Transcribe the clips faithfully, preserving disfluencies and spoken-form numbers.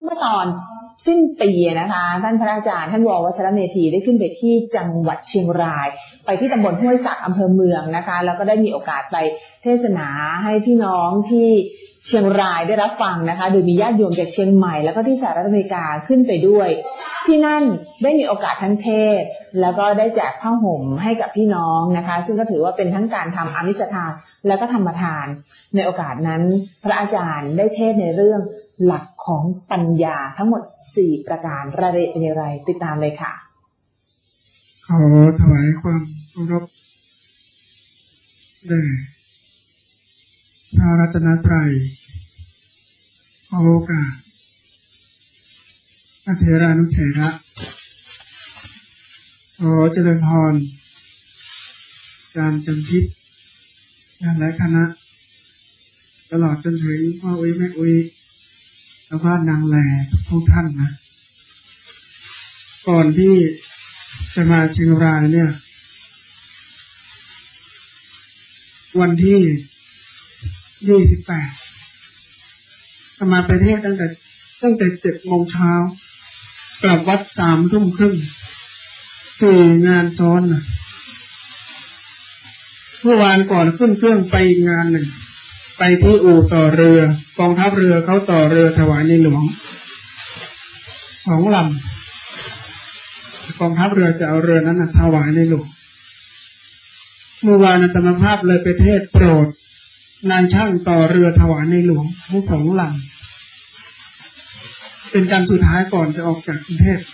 มื่อตอนสิ้นปีนะคะท่านพระอาจารย์ท่านว.วัชรเมธีได้ขึ้นไปที่จังหวัดเชียงรายไปที่ตำบลห้วยสักอำเภอเมืองนะคะแล้วก็ได้มีโอกาสไปเทศนาให้พี่น้องที่เชียงรายได้รับฟังนะคะโดยมีญาติโยมจากเชียงใหม่แล้วก็ที่สหรัฐอเมริกาขึ้นไปด้วยที่นั่นได้มีโอกาสทั้งเทศแล้วก็ได้แจกผ้าห่มให้กับพี่น้องนะคะซึ่งก็ถือว่าเป็นทั้งการทำอามิสทานแล้วก็ธรรมทานในโอกาสนั้นพระอาจารย์ได้เทศในเรื่องหลักของปัญญาทั้งหมดสี่ประการรายละเอียดเป็นอย่างไรติดตามเลยค่ะขอถวายความเคารพแด่พระรัตนตรัยขอโอกาสพระเถรานุเถระขอเจริญพรอาจารย์จันทิพย์และคณะตลอดจนถึงพ่ออุ้ยแม่อุ้ยแล้วก็นางแหล่ทุกท่านนะก่อนที่จะมาเชียงรายเนี่ยวันที่ยี่สิบแปดมาประเทศตั้งแต่ตั้งแต่เจ็ดโมงเช้ากลับวัดสามทุ่มครึ่งสี่งานซ้อนนะเมื่อวานก่อนขึ้นเครื่องไปงานหนึ่งไปที่อู่ต่อเรือกองทัพเรือเขาต่อเรือถวายในหลวงสองลำกองทัพเรือจะเอาเรือนั้นถวายในหลวงเมื่อวานอาตมาภาพเลยไปเทศโปรดนายช่างต่อเรือถวายในหลวงทั้งสองลำเป็นการสุดท้ายก่อนจะออกจากกรุงเทพ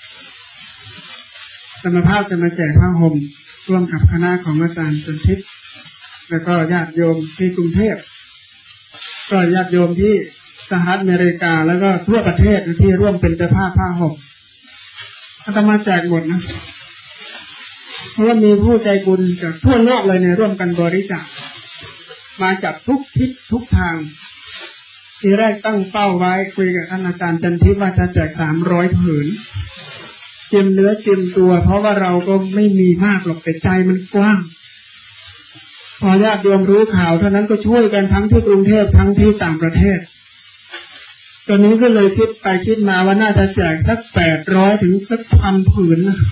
อาตมาภาพจะมาแจกผ้าห่มร่วมกับคณะของอาจารย์จันทิพย์แล้วก็ญาติโยมที่กรุงเทพก็ญาติโยมที่สหรัฐอเมริกาแล้วก็ทั่วประเทศที่ร่วมเป็นเจ้าภาพผ้าห่มอาตมาแจกหมดนะเพราะว่ามีผู้ใจบุญจากทั่วโลกเลยเนี่ยร่วมกันบริจาคมาจากทุกทิศทุกทางทีแรกตั้งเป้าไว้คุยกับท่านอาจารย์จันทิพย์ว่าจะแจกสามร้อยผืนเจียมเนื้อเจียมตัวเพราะว่าเราก็ไม่มีมากหรอกแต่ใจมันกว้างพอญาติโยมรู้ข่าวเท่านั้นก็ช่วยกันทั้งที่กรุงเทพทั้งที่ต่างประเทศตอนนี้ก็เลยคิดไปคิดมาว่าน่าจะแจกสักแปดร้อยถึงสักพันผืนนะ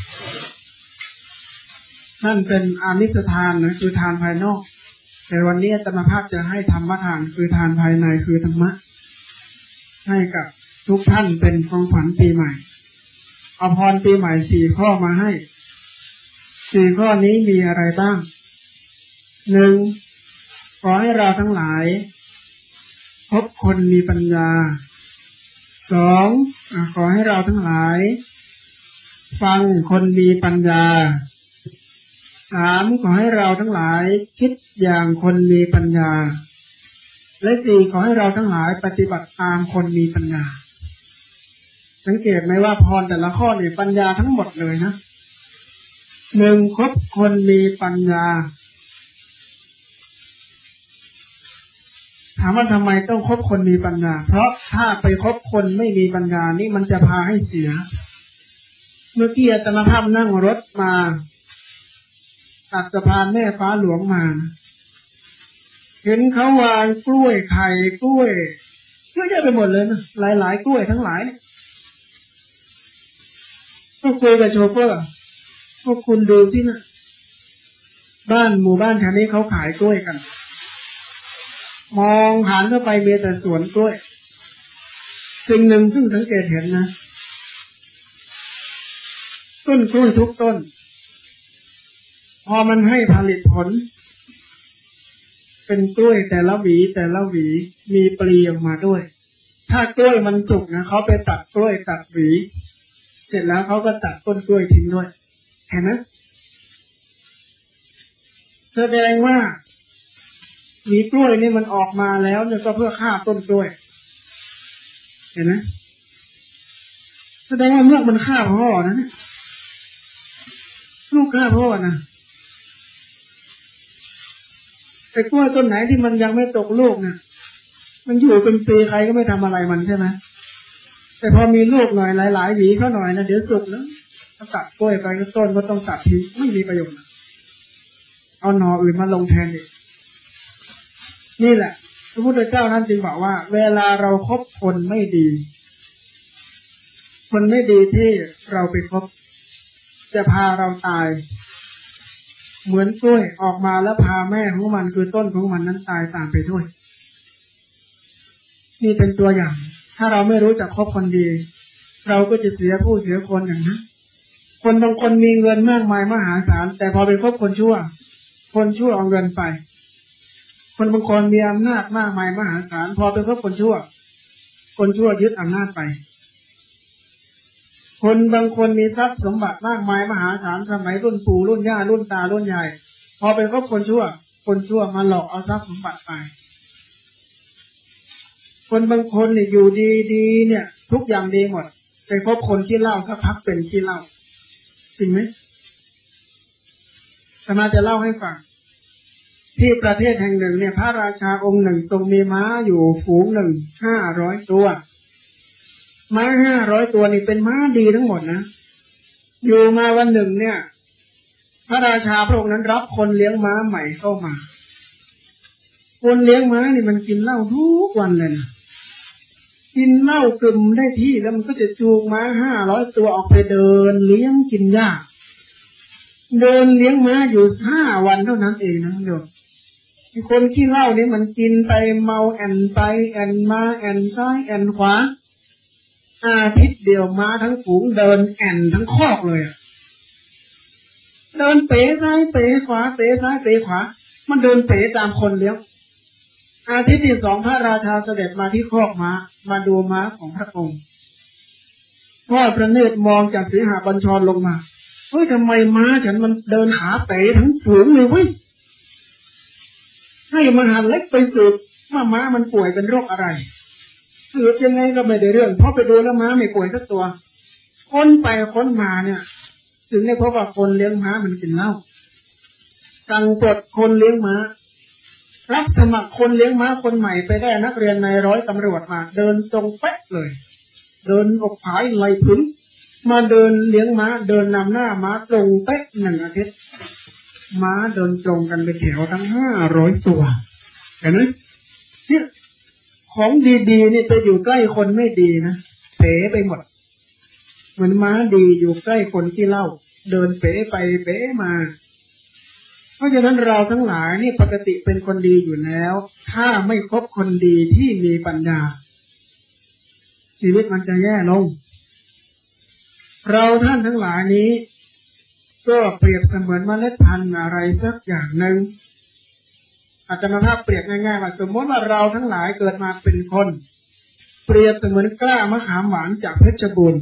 นั่นเป็นอามิสทานนะคือทานภายนอกแต่วันนี้อาตมาภาพจะให้ธรรมทานคือทานภายในคือธรรมะให้กับทุกท่านเป็นของขวัญปีใหม่เอาพรปีใหม่สี่ข้อมาให้สี่ข้อนี้มีอะไรบ้างหนึ่งขอให้เราทั้งหลายพบคนมีปัญญาสองขอให้เราทั้งหลายฟังคนมีปัญญาสามขอให้เราทั้งหลายคิดอย่างคนมีปัญญาและสี่ขอให้เราทั้งหลายปฏิบัติตามคนมีปัญญาสังเกตไหมว่าพรแต่ละข้อเนี่ยปัญญาทั้งหมดเลยนะหนึ่งคบคนมีปัญญาถามว่าทำไมต้องคบคนมีปัญญาเพราะถ้าไปคบคนไม่มีปัญญานี่มันจะพาให้เสียเมื่อกี้อาตมาภาพนั่งรถมาตัดสะพานแม่ฟ้าหลวงมาเห็นเขาวางกล้วยไข่กล้วยเยอะแยะไปหมดเลยนะหลายๆกล้วยทั้งหลายเนี่ยก็คุยกับโชเฟอร์พวกคุณดูสินะบ้านหมู่บ้านแถวนี้เขาขายกล้วยกันมองหันเข้าไปมีแต่สวนกล้วยสิ่งหนึ่งซึ่งสังเกตเห็นนะต้นกล้วยทุกต้นพอมันให้ผลิตผลเป็นกล้วยแต่ละหวีแต่ละหวีมีปลีออกมาด้วยถ้ากล้วยมันสุกนะเขาไปตัดกล้วยตัดหวีเสร็จแล้วเขาก็ตัดต้นกล้วยทิ้งด้วยเห็นไหมแสดงว่าหวีกล้วยนี่มันออกมาแล้วเนี่ยก็เพื่อฆ่าต้นกล้วยเห็นไหมแสดงว่าลูกมันฆ่าพ่อนะเนี่ยลูกฆ่าพ่อนะแต่กล้วยต้นไหนที่มันยังไม่ตกลูกเนี่ยมันอยู่เป็นปีใครก็ไม่ทำอะไรมันใช่ไหมแต่พอมีลูกหน่อยหลายๆหวีเขาหน่อยนะเดี๋ยวสุกแล้วถ้าตัดกล้วยไปก็ต้นก็ต้องตัดทิ้งไม่มีประโยชน์เอาหน่ออื่นมาลงแทนอีกนี่แหละพระพุทธเจ้าท่านจึงบอกว่าเวลาเราคบคนไม่ดีคนไม่ดีที่เราไปคบจะพาเราตายเหมือนกล้วยออกมาแล้วพาแม่ของมันคือต้นของมันนั้นตายตามไปด้วยนี่เป็นตัวอย่างถ้าเราไม่รู้จักคบคนดีเราก็จะเสียผู้เสียคนอย่างนั้นคนบางคนมีเงินมากมายมหาศาลแต่พอไปคบคนชั่วคนชั่วเอาเงินไปคนบางคนมีอำนาจมากมายมหาศาลพอไปคบคนชั่วคนชั่วยึดอำนาจไปคนบางคนมีทรัพย์สมบัติมากมายมหาศาลสมัยรุ่นปู่รุ่นย่ารุ่นตารุ่นยายพอไปคบคนชั่วคนชั่วมาหลอกเอาทรัพย์สมบัติไปคนบางคนเนี่ยอยู่ดีๆเนี่ยทุกอย่างดีหมดไปคบคนขี้เหล้าสักพักเป็นขี้เหล้าจริงไหมอาตมาจะเล่าให้ฟังที่ประเทศแห่งหนึ่งเนี่ยพระราชาองค์หนึ่งทรงมีม้าอยู่ฝูงหนึ่งห้าร้อยตัวม้าห้าร้อยตัวนี่เป็นม้าดีทั้งหมดนะอยู่มาวันหนึ่งเนี่ยพระราชาพระองค์นั้นรับคนเลี้ยงม้าใหม่เข้ามาคนเลี้ยงม้านี่มันกินเหล้าทุกวันเลยนะกินเหล้ากลุ่มได้ที่แล้วมันก็จะจูงม้าห้าร้อยตัวออกไปเดินเลี้ยงกินหญ้าเดินเลี้ยงม้าอยู่ห้าวันเท่านั้นเองนะโยมคนขี้เหล้านี่มันกินไปเมาแอนไปแอนมาแอนซ้ายแอนขวาอาทิตย์เดียวม้าทั้งฝูงเดินแอนทั้งคอกเลยอะเดินเป๋ซ้ายเป๋ขวาเป๋ซ้ายเป๋ขวามันเดินเป๋ตามคนเลี้ยงอาทิตย์ที่สองพระราชาเสด็จมาที่คอกม้ามาดูม้าของพระองค์ทอดพระเนตรมองจากสีหบัญชรลงมาเฮ้ยทำไมม้าฉันมันเดินขาเป๋ทั้งฝูงเลยเว้ยให้มหาเล็กไปสืบว่าม้ามันป่วยเป็นโรคอะไรสืบยังไงก็ไม่ได้เรื่องเพราะไปดูแล้วม้าไม่ป่วยสักตัวค้นไปค้นมาเนี่ยถึงได้พบว่าคนเลี้ยงม้ามันกินเหล้าสั่งปลดคนเลี้ยงม้ารับสมัครคนเลี้ยงม้าคนใหม่ไปได้นักเรียนนายร้อยตำรวจมาเดินตรงเป๊ะเลยเดินอกผายไหลพึ่งมาเดินเลี้ยงม้าเดินนำหน้าม้าตรงเป๊ะหนึ่งอาทิตย์ม้าเดินตรงกันไปแถวทั้งห้าร้อยตัวเห็นไหมเนี่ยของดีๆนี่ไปอยู่ใกล้คนไม่ดีนะเป๋ไปหมดเหมือนม้าดีอยู่ใกล้คนขี้เหล้าเดินเป๋ไปเป๋มาเพราะฉะนั้นเราทั้งหลายนี่ปกติเป็นคนดีอยู่แล้วถ้าไม่คบคนดีที่มีปัญญาชีวิตมันจะแย่ลงเราท่านทั้งหลายนี้ก็เปรียบเสมือนเมล็ดพันธุ์อะไรสักอย่างหนึ่งอาจารย์ภาพเปรียบง่ายๆว่าสมมติว่าเราทั้งหลายเกิดมาเป็นคนเปรียบเสมือนกล้ามะขามหวานจากเพชรบูรณ์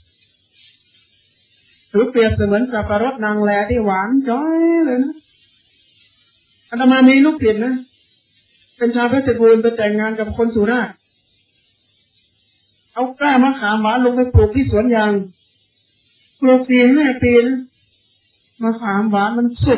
หรือเปรียบเสมือนสับปะรดนางแลที่หวานจ้อยเลยนะอาตมามีลูกศิษย์นะเป็นชาวเพชรบูรณ์ไปแต่งงานกับคนสุราษฎร์เอากล้ามะขามหวานลงไปปลูกที่สวนยางปลูกสี่ห้าปีนะมะขามหวานมันสุด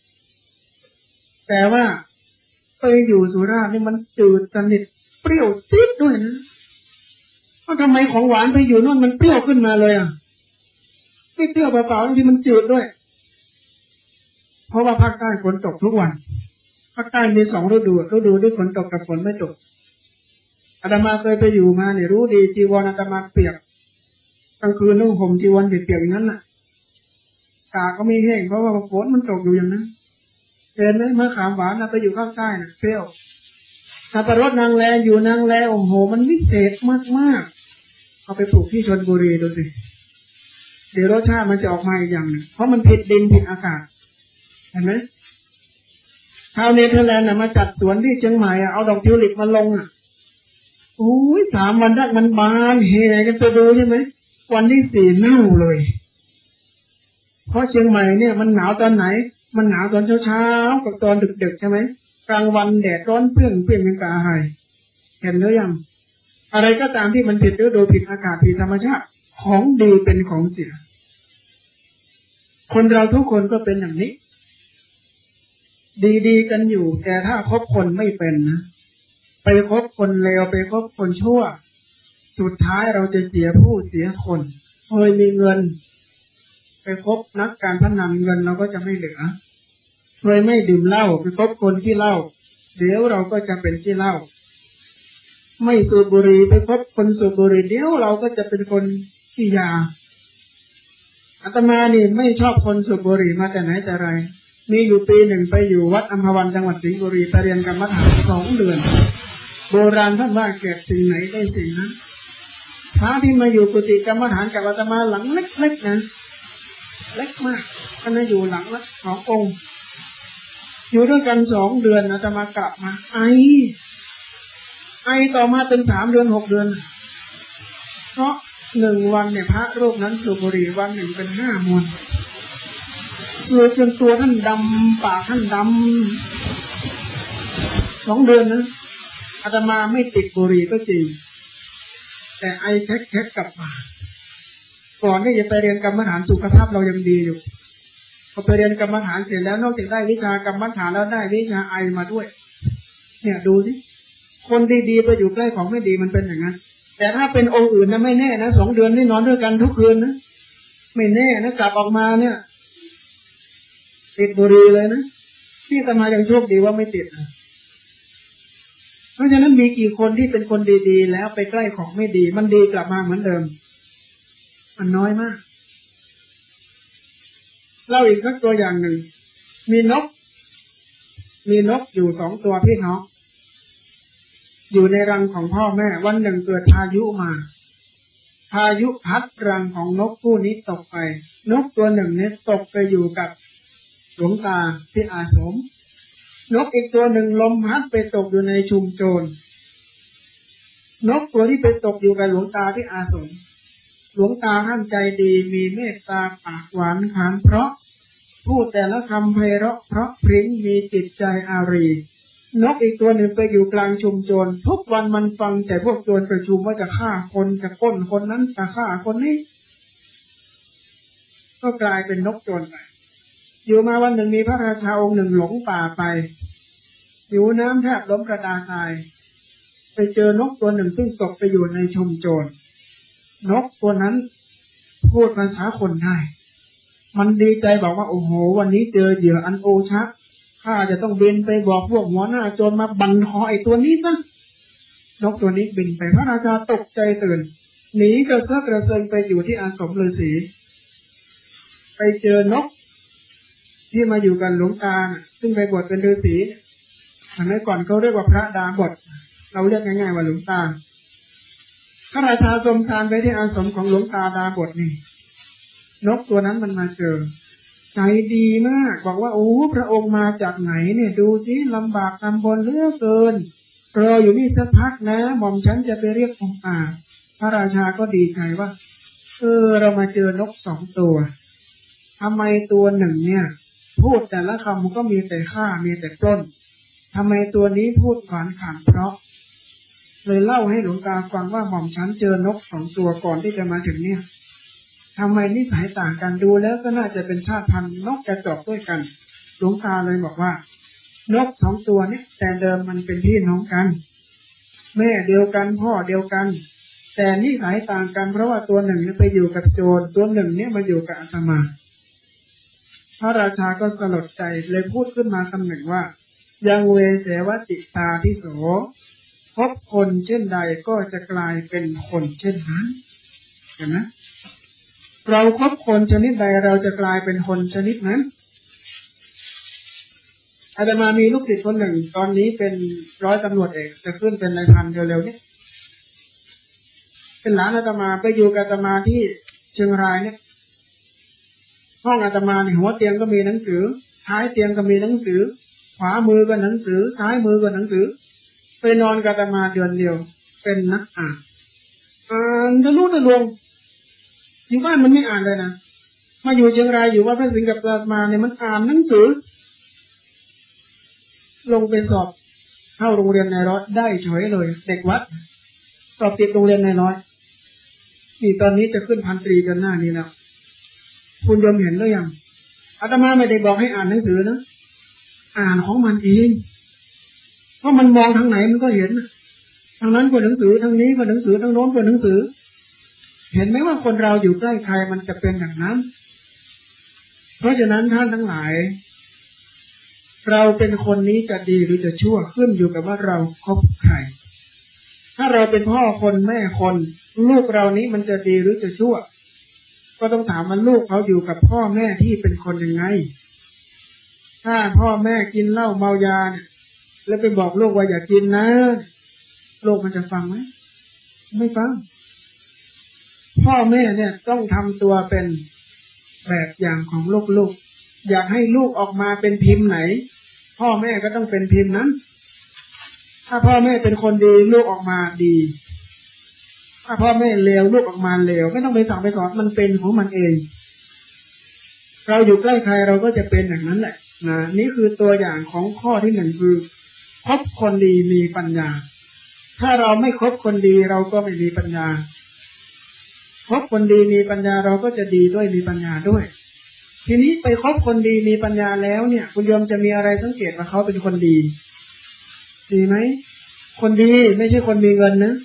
แต่ว่าไปอยู่สุราษฎร์นี่มันจืดสนิทเปรี้ยวจี๊ดด้วยนะว่าทำไมของหวานไปอยู่นู่นมันเปรี้ยวขึ้นมาเลยอ่ะไม่เปรี้ยวเปล่าๆที่มันจืดด้วยเพราะว่าภาคใต้ฝนตกทุกวันภาคใต้มีสองฤดูฤดูที่ฝนตกกับฝนไม่ตกอาตมาเคยไปอยู่มาเนี่ยรู้ดีจีวรอาตมาเปียกกลางคืนนุ่งห่มจีวรเปียกๆอย่างนั้นน่ะกาก็ไม่แห้งเพราะว่าฝนมันตกอยู่อย่างนั้นเห็นไหมมะขามหวานนะไปอยู่ภาคใต้นะเปรี้ยวสับปะรดนางแลอยู่นางแลโอ้โหมันวิเศษมากๆเอาไปปลูกที่ชลบุรีดูสิเดี๋ยวรสชาติมันจะออกมาอีกอย่างหนึ่งเพราะมันผิดดินผิดอากาศเห็นไหมชาวเนเธอร์แลนด์น่ะมาจัดสวนที่เชียงใหม่เอาดอกทิวลิปมาลงอ่ะโอ้ยสามวันแรกมันบานเฮกันไปดูใช่ไหมวันที่สี่เน่าเลยเพราะเชียงใหม่เนี่ยมันหนาวตอนไหนมันหนาวตอนเช้าๆกับตอนดึกๆใช่ไหมกลางวันแดดร้อนเปรี้ยงเปรี้ยงเป็นกาหายเห็นหรือยังอะไรก็ตามที่มันผิดฤดูผิดอากาศผิดธรรมชาติของดีเป็นของเสียคนเราทุกคนก็เป็นอย่างนี้ดีๆกันอยู่แต่ถ้าคบคนไม่เป็นนะไปคบคนเลวไปคบคนชั่วสุดท้ายเราจะเสียผู้เสียคนเคยมีเงินไปคบนักการพนันเงินเราก็จะไม่เหลือเคยไม่ดื่มเหล้าไปคบคนขี้เหล้าเดี๋ยวเราก็จะเป็นขี้เหล้าไม่สูบบุหรี่ไปคบคนสูบบุหรี่เดี๋ยวเราก็จะเป็นคนขขี้ยาอาตมานี่ไม่ชอบคนสูบบุหรี่มาแต่ไหนแต่ไรมีอยู่ปีหนึ่งไปอยู่วัดอัมพวันจังหวัดสิงห์บุรีไปเรียนกรรมฐานสองเดือนโบราณท่านว่าเกิดสิ่งไหนได้สิ่งนั้นพระที่มาอยู่กุฏิกรรมฐานกับอาตมาหลังเล็กๆนะเล็กมากท่านอยู่หลังละสององค์อยู่ด้วยกันสองเดือนอาตมากลับมาไอไอต่อมาเป็นสามเดือนหกเดือนเพราะหนึ่งวันเนี่ยพระรูปนั้นสูบบุหรี่วันหนึ่งเป็นห้ามวนสูบจนตัวท่านดำปากท่านดำสองเดือนนะอาตมาไม่ติดบุหรี่ก็จริงแต่ไอแคกๆกลับมาก่อนที่จะไปเรียนกรรมฐานสุขภาพเรายังดีอยู่พอไปเรียนกรรมฐานเสร็จแล้วนอกจากได้วิชากรรมฐานแล้วได้วิชาไอมาด้วยเนี่ยดูสิคนดีๆไปอยู่ใกล้ของไม่ดีมันเป็นอย่างนั้นแต่ถ้าเป็นองค์อื่นนะไม่แน่นะสองเดือนนี่นอนด้วยกันทุกคืนนะไม่แน่นะกลับออกมาเนี่ยติดบุหรี่เลยนะพี่อาตมายังโชคดีว่าไม่ติดนะเพราะฉะนั้นมีกี่คนที่เป็นคนดีๆแล้วไปใกล้ของไม่ดีมันดีกลับมาเหมือนเดิมมันน้อยมากเล่าอีกสักตัวอย่างหนึ่งมีนกมีนกอยู่สองตัวพี่น้องอยู่ในรังของพ่อแม่วันหนึ่งเกิดพายุมาพายุพัดรังของนกคู่นี้ตกไปนกตัวหนึ่งเนี่ยตกไปอยู่กับหลวงตาที่อาสมนกอีกตัวหนึ่งลมพัดไปตกอยู่ในชุมโจรนกตัวที่ไปตกอยู่กับหลวงตาที่อาสมหลวงตาท่านใจดีมีเมตตาปากหวานขานเพราะพูดแต่ละคำไพเราะเพราะพริ้งมีจิตใจอารีนกอีกตัวหนึ่งไปอยู่กลางชุมโจรทุกวันมันฟังแต่พวกโจรประชุมว่าจะฆ่าคนจะปล้นคนนั้นจะฆ่าคนนี้ก็กลายเป็นนกโจรไปอยู่มาวันหนึ่งมีพระราชาองค์หนึ่งหลงป่าไปหิวน้ำแทบล้มกระดานตายไปเจอนกตัวหนึ่งซึ่งตกไปอยู่ในชุมโจรนกตัวนั้นพูดภาษาคนได้มันดีใจบอกว่าโอ้โหวันนี้เจอเหยื่ออันโอชะข้าจะต้องบินไปบอกพวกหัวหน้าโจรมาบันคอไอ้ตัวนี้ซะนกตัวนี้บินไปพระราชาตกใจตื่นหนีกระเซาะกระเซิงไปอยู่ที่อาสมฤาษีไปเจอนกที่มาอยู่กันหลวงตาซึ่งไปบวชเป็นฤาษีสมัยก่อนเขาเรียกว่าพระดาบทเราเรียกง่ายๆว่าหลวงตาพระราชาทรงฌานไปที่อาสมของหลวงตาดาบทนี่นกตัวนั้นมันมาเจอใจดีมากบอกว่าโอ้พระองค์มาจากไหนเนี่ยดูสิลำบากลำบนเหลือเกินรออยู่นี่สักพักนะหม่อมฉันจะไปเรียกองค์อาพระราชาก็ดีใจว่าเออเรามาเจอนกสองตัวทำไมตัวหนึ่งเนี่ยพูดแต่ละคำมันก็มีแต่ฆ่ามีแต่ปล้นทำไมตัวนี้พูดหวานขานเพราะเลยเล่าให้หลวงตาฟังว่าหม่อมฉันเจอนกสองตัวก่อนที่จะมาถึงเนี่ยทำไมนิสัยต่างกันดูแล้วก็น่าจะเป็นชาติพันธุ์นกกระจอกด้วยกันหลวงตาเลยบอกว่านกสองตัวเนี่ยแต่เดิมมันเป็นพี่น้องกันแม่เดียวกันพ่อเดียวกันแต่นิสัยต่างกันเพราะว่าตัวหนึ่งไปอยู่กับโจรตัวหนึ่งเนี่ยมาอยู่กับอาตมาพระราชาก็สลดใจเลยพูดขึ้นมาคำหนึ่งว่ายังเวเสวติตาทิโสพบคนเช่นใดก็จะกลายเป็นคนเช่นนั้นเห็นไหมเราคบคนชนิดใดเราจะกลายเป็นคนชนิดนั้นอาตมามีลูกศิษย์คนหนึ่งตอนนี้เป็นร้อยตำรวจเอกจะขึ้นเป็นนายพันเร็วๆนี้เป็นหลานอาตมาไปอยู่กับอาตมาที่เชียงรายเนี่ยห้องอาตมาในหัวเตียงก็มีหนังสือท้ายเตียงก็มีหนังสือขวามือก็หนังสือซ้ายมือก็หนังสือไปนอนกับอาตมาเดือนเดียวเป็นนักอ่านอ่านทะลุทะลวงอยู่บ้านมันไม่อ่านเลยนะมาอยู่เชียงรายอยู่ว่าพระสิงห์กับอาตมาเนี่ยมันอ่านหนังสือลงไปสอบเข้าโรงเรียนในร้อยได้เฉยเลยเด็กวัดสอบติดโรงเรียนในร้อยนี่ตอนนี้จะขึ้นพันตรีกันหน้านี้แล้วคุณยมเห็นหรือยังอาตมาไม่ได้บอกให้อ่านหนังสือนะอ่านของมันเองเพราะมันมองทางไหนมันก็เห็นทางนั้นก็หนังสือทางนี้ก็หนังสือทางโน้นก็หนังสือเห็นไหมว่าคนเราอยู่ใกล้ใครมันจะเป็นอย่างนั้นเพราะฉะนั้นท่านทั้งหลายเราเป็นคนนี้จะดีหรือจะชั่วขึ้นอยู่กับว่าเราคบใครถ้าเราเป็นพ่อคนแม่คนลูกเรานี้มันจะดีหรือจะชั่วก็ต้องถามว่าลูกเขาอยู่กับพ่อแม่ที่เป็นคนยังไงถ้าพ่อแม่กินเหล้าเมายาเนี่ยแล้วไปบอกลูกว่าอย่ากินนะลูกมันจะฟังไหมไม่ฟังพ่อแม่เนี่ยต้องทำตัวเป็นแบบอย่างของลูกๆอยากให้ลูกออกมาเป็นพิมพ์ไหนพ่อแม่ก็ต้องเป็นพิมพ์นั้นถ้าพ่อแม่เป็นคนดีลูกออกมาดีถ้าพ่อแม่เลวลูกออกมาเลวไม่ต้องไปสั่งไปสอนมันเป็นของมันเองเราอยู่ใกล้ใครเราก็จะเป็นอย่างนั้นแหละนะนี่คือตัวอย่างของข้อที่หนึ่งคือคบคนดีมีปัญญาถ้าเราไม่คบคนดีเราก็ไม่มีปัญญาคบคนดีมีปัญญาเราก็จะดีด้วยมีปัญญาด้วยทีนี้ไปคบคนดีมีปัญญาแล้วเนี่ยคุณโยมจะมีอะไรสังเกตว่าเขาเป็นคนดีดีไหมคนดีไม่ใช่คนมีเงินนะ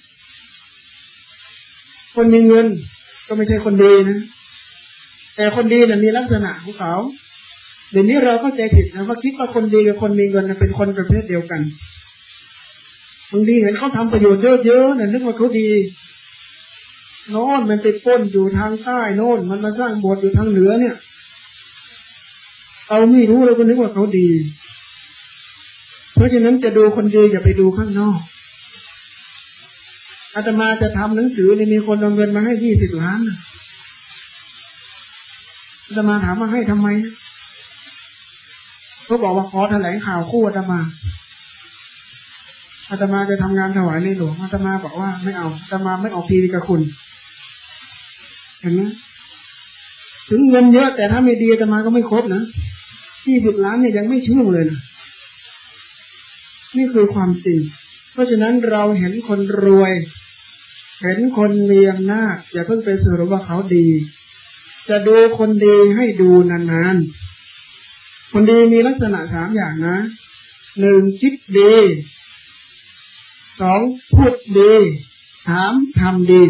คนมีเงินก็ไม่ใช่คนดีนะแต่คนดีเนี่ยมีลักษณะของเขาเดี๋ยวนี้เราเข้าใจผิดนะว่าคิดว่าคนดีกับคนมีเงินเป็นคนประเภทเดียวกันบางทีเห็นเขาทำประโยชน์เยอะๆเนี่ยนึกว่าเขาดีโน่นมันไปปล้นอยู่ทางใต้โน่นมันมาสร้างโบสถ์อยู่ทางเหนือเนี่ยเราไม่รู้เราก็นึกว่าเขาดีเพราะฉะนั้นจะดูคนดีอย่าไปดูข้างนอกอาตมาจะทำหนังสือเนี่ยมีคนเอาเงินมาให้ยี่สิบล้านอาตมาถามว่าให้ทำไมเขาบอกว่าขอแถลงข่าวคู่อาตมาอาตมาจะทำงานถวายในหลวงอาตมาบอกว่าไม่เอาอาตมาไม่ออกพีวีกับคุณเห็นไหมถึงเงินเยอะแต่ถ้าไม่ดีอาตมาก็ไม่ครบนะยี่สิบล้านเนี่ยยังไม่ชื่อเลยนะนี่คือความจริงเพราะฉะนั้นเราเห็นคนรวยเห็นคนมีอำนาจอย่าเพิ่งไปสรุปว่าเขาดีจะดูคนดีให้ดูนานๆคนดีมีลักษณะสามอย่างนะหนึ่งคิดดีสองพูดดีสามทำดี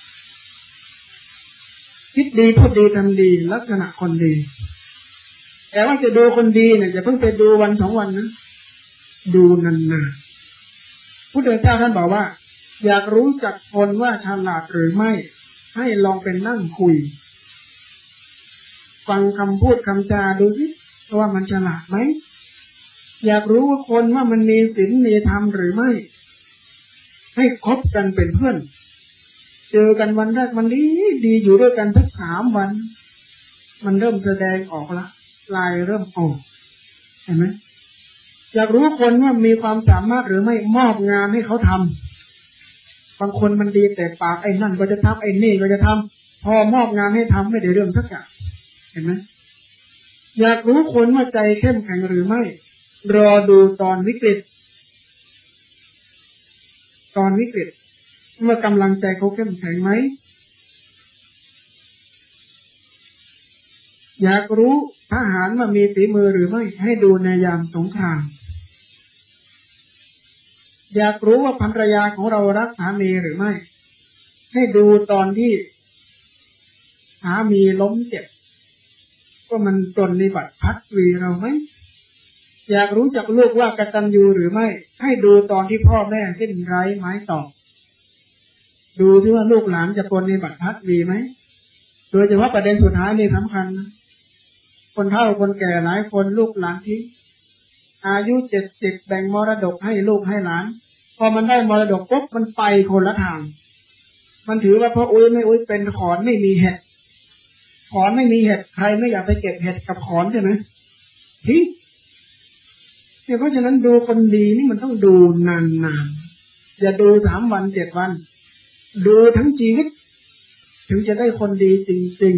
คิดดีพูดดีทำดีลักษณะคนดีแต่ว่าจะดูคนดีเนี่ยอย่าเพิ่งไปดูวันสองวันนะดูนานๆพุทธเจ้าท่านบอกว่าอยากรู้จักคนว่าฉลาดหรือไม่ให้ลองเป็นนั่งคุยฟังคำพูดคำจาดูสิว่ามันฉลาดไหมอยากรู้ว่าคนว่ามันมีศีลมีธรรมหรือไม่ให้คบกันเป็นเพื่อนเจอกันวันแรกมันดีดีอยู่ด้วยกันทั้งสามวันมันเริ่มแสดงออกละลายเริ่มออกเห็นไหมอยากรู้คนว่ามีความสามารถหรือไม่มอบงานให้เขาทำบางคนมันดีแต่ปากไอ้นั่นก็จะทำไอ้นี่ก็จะทำพอมอบงานให้ทำไม่ได้เรื่องสักอย่างเห็นไหมอยากรู้คนว่าใจเข้มแข็งหรือไม่รอดูตอนวิกฤตตอนวิกฤตเมื่อกำลังใจเขาเข้มแข็งไหมอยากรู้ทหารว่ามีฝีมือหรือไม่ให้ดูในยามสงครามอยากรู้ว่าภรรยาของเรารักสามีหรือไม่ให้ดูตอนที่สามีล้มเจ็บก็มันปรนนิบัติพัดวีเราไหมอยากรู้จักลูกว่ากตัญญูหรือไม่ให้ดูตอนที่พ่อแม่สิ้นไร้ไม้ตอกดูซิว่าลูกหลานจะปรนนิบัติพัดวีไหมโดยเฉพาะประเด็นสุดท้ายนี่สำคัญนะคนเฒ่าคนแก่หลายคนลูกหลานทิ้งอายุเจ็ดสิบแบ่งมรดกให้ลูกให้หลานพอมันได้มรดกปุ๊บมันไปคนละทางมันถือว่าพ่ออุ้ยไม่อุ้ยเป็นขอนไม่มีเห็ดขอนไม่มีเห็ดใครไม่อยากไปเก็บเห็ดกับขอนใช่ไหมทิ้งเนี่ยเพราะฉะนั้นดูคนดีนี่มันต้องดูนานๆอย่าดูสามวันเจ็ดวันดูทั้งชีวิตถึงจะได้คนดีจริง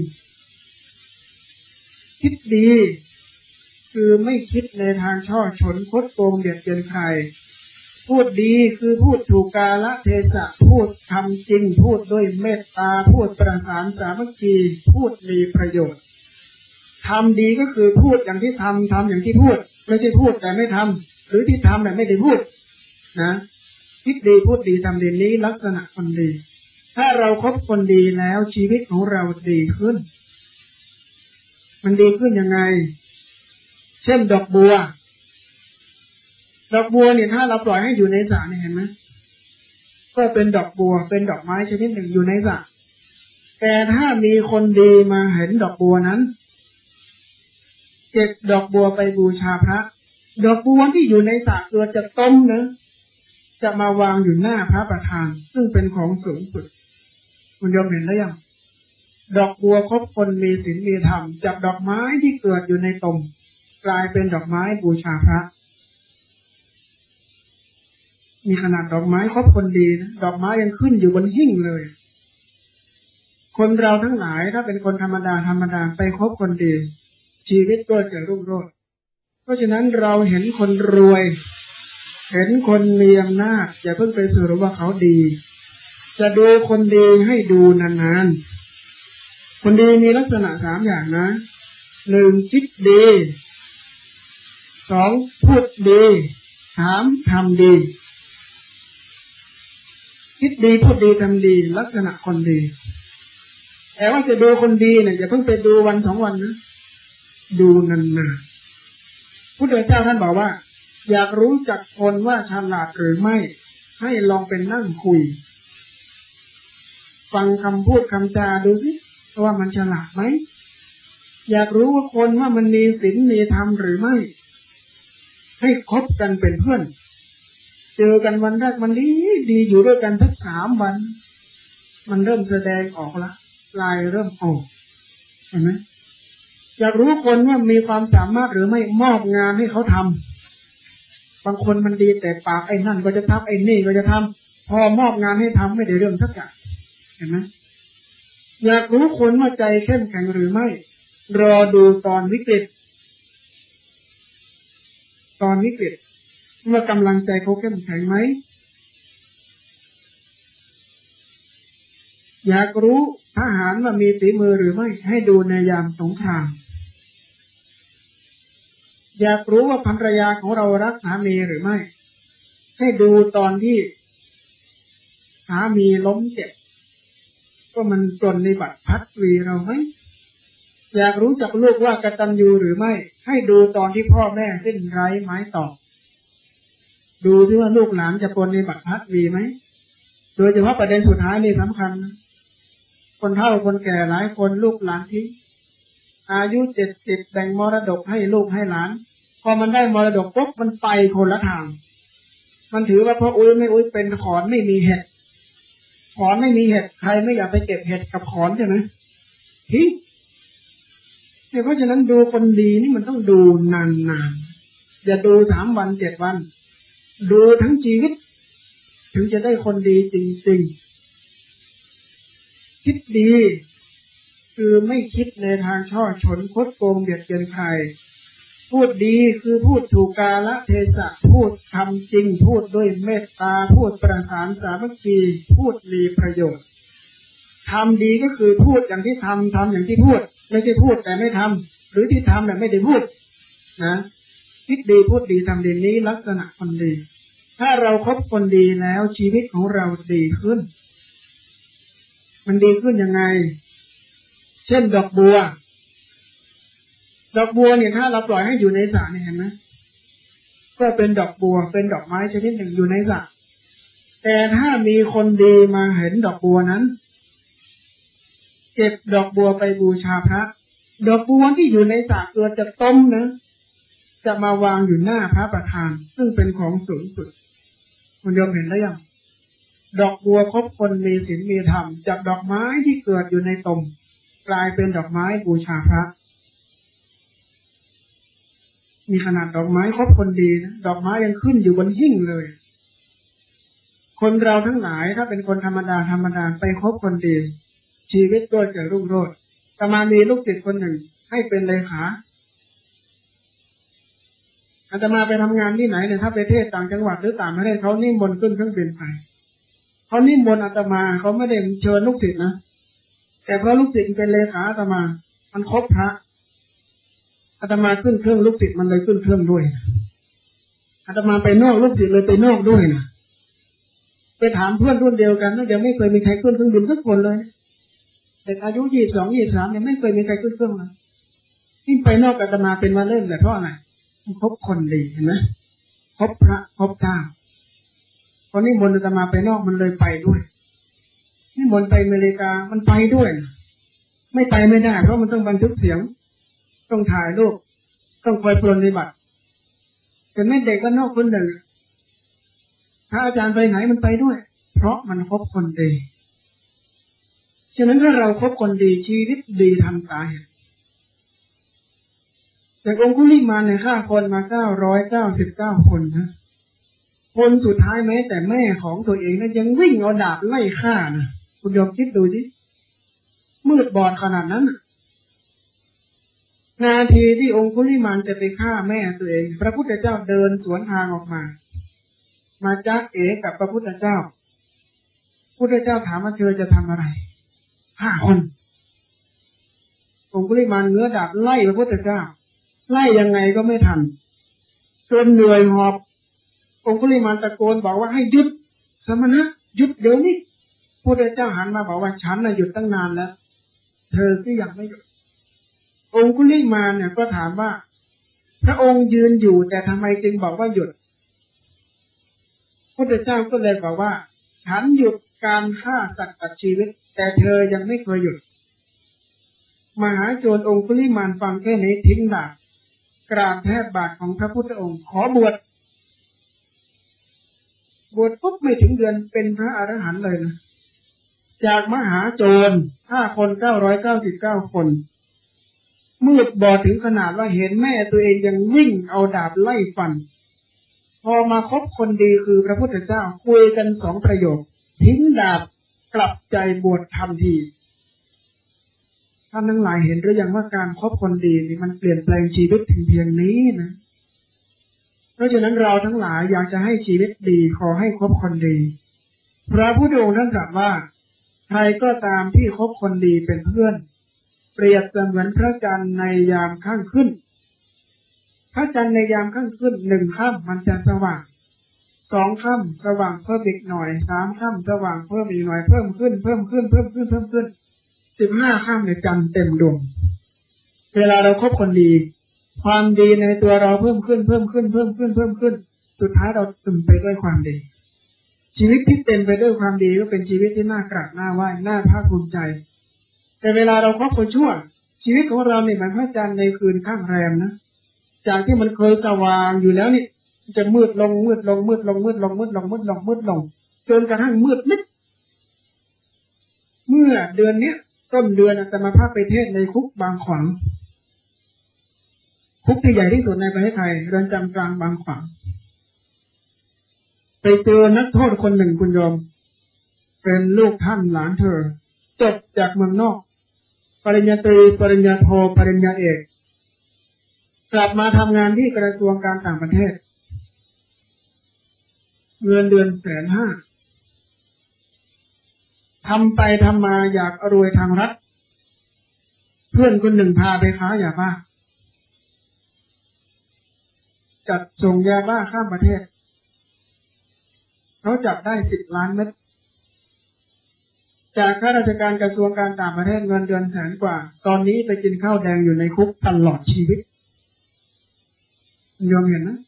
ๆคิดดีคือไม่คิดในทางช่อฉนคดโกงเบียดเบียนใครพูดดีคือพูดถูกกาลเทศะพูดทำจริงพูดด้วยเมตตาพูดประสานสามัคคีพูดมีประโยชน์ทำดีก็คือพูดอย่างที่ทำทำอย่างที่พูดไม่ใช่พูดแต่ไม่ทำหรือที่ทำแต่ไม่ได้พูดนะคิดดีพูดดีทำดีนี้ลักษณะคนดีถ้าเราคบคนดีแล้วชีวิตของเราดีขึ้นมันดีขึ้นยังไงเช่นดอกบัวดอกบัวเนี่ยถ้าเราปล่อยให้อยู่ในสระเนี่ยเห็นไหมก็เป็นดอกบัวเป็นดอกไม้ชนิดหนึ่งอยู่ในสระแต่ถ้ามีคนดีมาเห็นดอกบัวนั้นเก็บดอกบัวไปบูชาพระดอกบัวที่อยู่ในสระเกิดจากต้มนะจะมาวางอยู่หน้าพระประธานซึ่งเป็นของสูงสุดคุณโยมเห็นแล้วยังดอกบัวคบคนมีศีลมีธรรมจับดอกไม้ที่เกิดอยู่ในตมกลายเป็นดอกไม้บูชาพระมีขนาดดอกไม้คบคนดีนะดอกไม้ยังขึ้นอยู่บนหิ้งเลยคนเราทั้งหลายถ้าเป็นคนธรรมดาธรรมดาไปคบคนดีชีวิตก็จะรุ่งโรจน์เพราะฉะนั้นเราเห็นคนรวยเห็นคนมีอำนาจอย่าเพิ่งไปสรุปว่าเขาดีจะดูคนดีให้ดูนานๆคนดีมีลักษณะสามอย่างนะหนึ่งคิดดีสองพูดดีสามทำดีคิดดีพูดดีทำดีลักษณะคนดีแต่ว่าจะดูคนดีเนี่ยอย่าเพิ่งไปดูวันสองวันนะดูนานๆพุทธเจ้าท่านบอกว่าอยากรู้จักคนว่าฉลาดหรือไม่ให้ลองเป็นนั่งคุยฟังคำพูดคำจาดูสิว่ามันฉลาดไหมอยากรู้ว่าคนว่ามันมีศีลมีธรรมหรือไม่ให้คบกันเป็นเพื่อนเจอกันวันแรกมันดีดีอยู่ด้วยกันทักสามวันมันเริ่มแสดงออกละลายเริ่มออกเห็นไหมอยากรู้คนว่ามีความสามารถหรือไม่มอบงานให้เขาทำบางคนมันดีแต่ปากไอ้นั่นก็จะทำไอ้นี่ก็จะทำพอมอบงานให้ทำไม่ได้เรื่องสักอย่างเห็นไหมอยากรู้คนว่าใจเข้มแข็งหรือไม่รอดูตอนวิกฤตตอนวิกฤตเมื่อกำลังใจเขาเข้มแข็งไหมอยากรู้ทหารว่ามีฝีมือหรือไม่ให้ดูในยามสงครามอยากรู้ว่าภรรยาของเรารักสามีหรือไม่ให้ดูตอนที่สามีล้มเจ็บก็มันปรนนิบัติพัดวีเราไหมอยากรู้จักลูกว่ากตัญญูหรือไม่ให้ดูตอนที่พ่อแม่สิ้นไร้ไม้ตอกดูซิว่าลูกหลานจะปรนนิบัติพัดวีไหมโดยเฉพาะประเด็นสุดท้ายนี่สำคัญนะคนเฒ่าคนแก่หลายคนลูกหลานทิ้งอายุเจ็ดสิบแบ่งมรดกให้ลูกให้หลานพอมันได้มรดกปุ๊บมันไปคนละทางมันถือว่าพ่ออุ้ยไม่อุ้ยเป็นขอนไม่มีเห็ดขอนไม่มีเห็ดใครไม่อยากไปเก็บเห็ดกับขอนใช่ไหมฮิเพราะฉะนั้นดูคนดีนี่มันต้องดูนานๆอย่าดูสามวันเจ็ดวันดูทั้งชีวิตถึงจะได้คนดีจริงๆคิดดีคือไม่คิดในทางช่อฉนคดโกงเบียดเบียนใครพูดดีคือพูดถูกกาลเทศะพูดทำจริงพูดด้วยเมตตาพูดประสานสามัคคีพูดมีประโยชน์ทำดีก็คือพูดอย่างที่ทำทำอย่างที่พูดไม่ใช่พูดแต่ไม่ทำหรือที่ทำแต่ไม่ได้พูดนะคิดดีพูดดีทำดีนี้ลักษณะคนดีถ้าเราคบคนดีแล้วชีวิตของเราดีขึ้นมันดีขึ้นยังไงเช่นดอกบัวดอกบัวเนี่ยถ้าเราปล่อยให้อยู่ในสระเนี่ยเห็นไหมก็เป็นดอกบัวเป็นดอกไม้ชนิดหนึ่งอยู่ในสระแต่ถ้ามีคนดีมาเห็นดอกบัวนั้นเก็บดอกบัวไปบูชาพระดอกบัวที่อยู่ในสระเกิดจากต้มนะจะมาวางอยู่หน้าพระประธานซึ่งเป็นของสูงสุดคุณโยมเห็นแล้วยังดอกบัวคบคนมีศีลมีธรรมจากดอกไม้ที่เกิดอยู่ในตมกลายเป็นดอกไม้บูชาพระมีขนาดดอกไม้คบคนดีนะดอกไม้ยังขึ้นอยู่บนหิ้งเลยคนเราทั้งหลายถ้าเป็นคนธรรมดาธรรมดาไปคบคนดีชีวิตก็จะรุ่งโรจน์แต่มามีลูกศิษย์คนหนึ่งให้เป็นเลขาอาตมาไปทำงานที่ไหนเนี่ยถ้าไปเทศต่างจังหวัดหรือต่างประเทศเขานิมนต์ขึ้นเครื่องบินไปเขานิมนต์อาตมาเขาไม่ได้เชิญลูกศิษย์นะแต่เพราะลูกศิษย์เป็นเลขาอาตมามันครบพระอาตมาขึ้นเครื่องลูกศิษย์มันเลยขึ้นเครื่องด้วยอาตมาไปนอกลูกศิษย์เลยไปนอกด้วยนะไปถามเพื่อนรุ่นเดียวกันน่าจะไม่เคยมีใครขึ้นเครื่องบินสักคนเลยเด็กอายุยี่สิบสองยี่สิบสามเนี่ยไม่เคยมีใครขึ้นเครื่องเลยที่ไปนอกอาตมาเป็นมาเล่นเลยเพราะอะไรคบคนดีเห็นไหมคบพระคบเจ้าพอนิมนต์อาตมาไปนอกมันเลยไปด้วยนิมนต์ไปอเมริกามันไปด้วยไม่ไปไม่ได้เพราะมันต้องบันทึกเสียงต้องถ่ายรูปต้องคอยปรนนิบัติแต่แม่เด็กบ้านนอกคนหนึ่งถ้าอาจารย์ไปไหนมันไปด้วยเพราะมันคบคนดีฉะนั้นถ้าเราคบคนดีชีวิตดีทำตายแต่องคุลิมานเนี่ยฆ่าคนมาเก้าร้อยเก้าสิบเก้าคนนะคนสุดท้ายแม้แต่แม่ของตัวเองนั้นยังวิ่งเอาดาบไล่ฆ่านะคุณยอมคิดดูสิมืดบอดขนาดนั้นนาทีที่องคุลิมานจะไปฆ่าแม่ตัวเองพระพุทธเจ้าเดินสวนทางออกมามาจ๊ะเอ๋กับพระพุทธเจ้าพุทธเจ้าถามว่าเธอจะทำอะไรฆ่าคนองคุลิมานเงื้อดาบไล่พระพุทธเจ้าไล่ยังไงก็ไม่ทันจนเหนื่อยหอบองคุลิมานตะโกนบอกว่าให้หยุดสมณะหยุดเดี๋ยวนี้พระพุทธเจ้าหันมาบอกว่าฉันน่ะหยุดตั้งนานแล้วเธอสิยังไม่หยุดองคุลิมานเนี่ยก็ถามว่าพระองค์ยืนอยู่แต่ทำไมจึงบอกว่าหยุดพระพุทธเจ้าก็เลยบอกว่าฉันหยุดการฆ่าสัตว์ตัดชีวิตแต่เธอยังไม่เคยหยุดมหาโจรองคุลิมานฟังแค่นี้ทิ้งดาบกราบแทบบาทของพระพุทธองค์ขอบวชบวชปุ๊บไม่ถึงเดือนเป็นพระอรหันต์เลยนะจากมหาโจรห้าคนเก้าร้อยเก้าสิบเก้าคนมืดบอดถึงขนาดว่าเห็นแม่ตัวเองยังวิ่งเอาดาบไล่ฟันพอมาคบคนดีคือพระพุทธเจ้าคุยกันสองประโยคทิ้งดาบกลับใจบวชทันทีท่านทั้งหลายเห็นหรือยังว่าการคบคนดีนี่มันเปลี่ยนแปลงชีวิตถึงเพียงนี้นะเพราะฉะนั้นเราทั้งหลายอยากจะให้ชีวิตดีขอให้คบคนดีพระพุทธองค์ท่านตรัสว่าใครก็ตามที่คบคนดีเป็นเพื่อนเปรียบเสมือนพระจันทร์ในยามข้างขึ้นพระจันทร์ในยามข้างขึ้นหนึ่งค่ำมันจะสว่างสองค่ำสว่างเพิ่มอีกหน่อยสามค่ำสว่างเพิ่มอีกหน่อยเพิ่มขึ้นเพิ่มขึ้นเพิ่มขึ้นเพิ่มขึ้นสิบห้าค่ำเนี่ยจันทร์เต็มดวงเวลาเราคบคนดีความดีในตัวเราเพิ่มขึ้นเพิ่มขึ้นเพิ่มขึ้นเพิ่มขึ้นสุดท้ายเราเต็มไปด้วยความดีชีวิตที่เต็มไปด้วยความดีก็เป็นชีวิตที่น่ากราบน่าไหว้น่าภาคภูมิใจแต่เวลาเราคบคนชั่วชีวิตของเราเนี่ยเหมือนพระจันทร์ในคืนข้างแรมนะจากที่มันเคยสว่างอยู่แล้วนี่จะมืดลงมืดลงมืดลงมืดลงมืดลงมืดลงมืดลงจนกระทั่งมืดมิดเมื่อเดือนเนี้ยต้นเดือนอาตมาภาพไปเทศในคุกบางขวางคุกที่ใหญ่ที่สุดในประเทศไทยเรือนจำกลางบางขวางไปเจอนักโทษคนหนึ่งคุณโยมเป็นลูกท่านหลานเธอจบจากเมืองนอกปริญญาตรีปริญญาโทปริญญาเอกกลับมาทำงานที่กระทรวงการต่างประเทศเงินเดือนแสนห้าทำไปทำมาอยากรวยทางรัฐเพื่อนคนหนึ่งพาไปค้ายาบ้าจัดส่งยาบ้าข้ามประเทศเขาจับได้สิบล้านเม็ดจากข้าราชการกระทรวงการต่างประเทศเงินเดือนแสนกว่าตอนนี้ไปกินข้าวแดงอยู่ในคุกตลอดชีวิตยอมเห็นนะ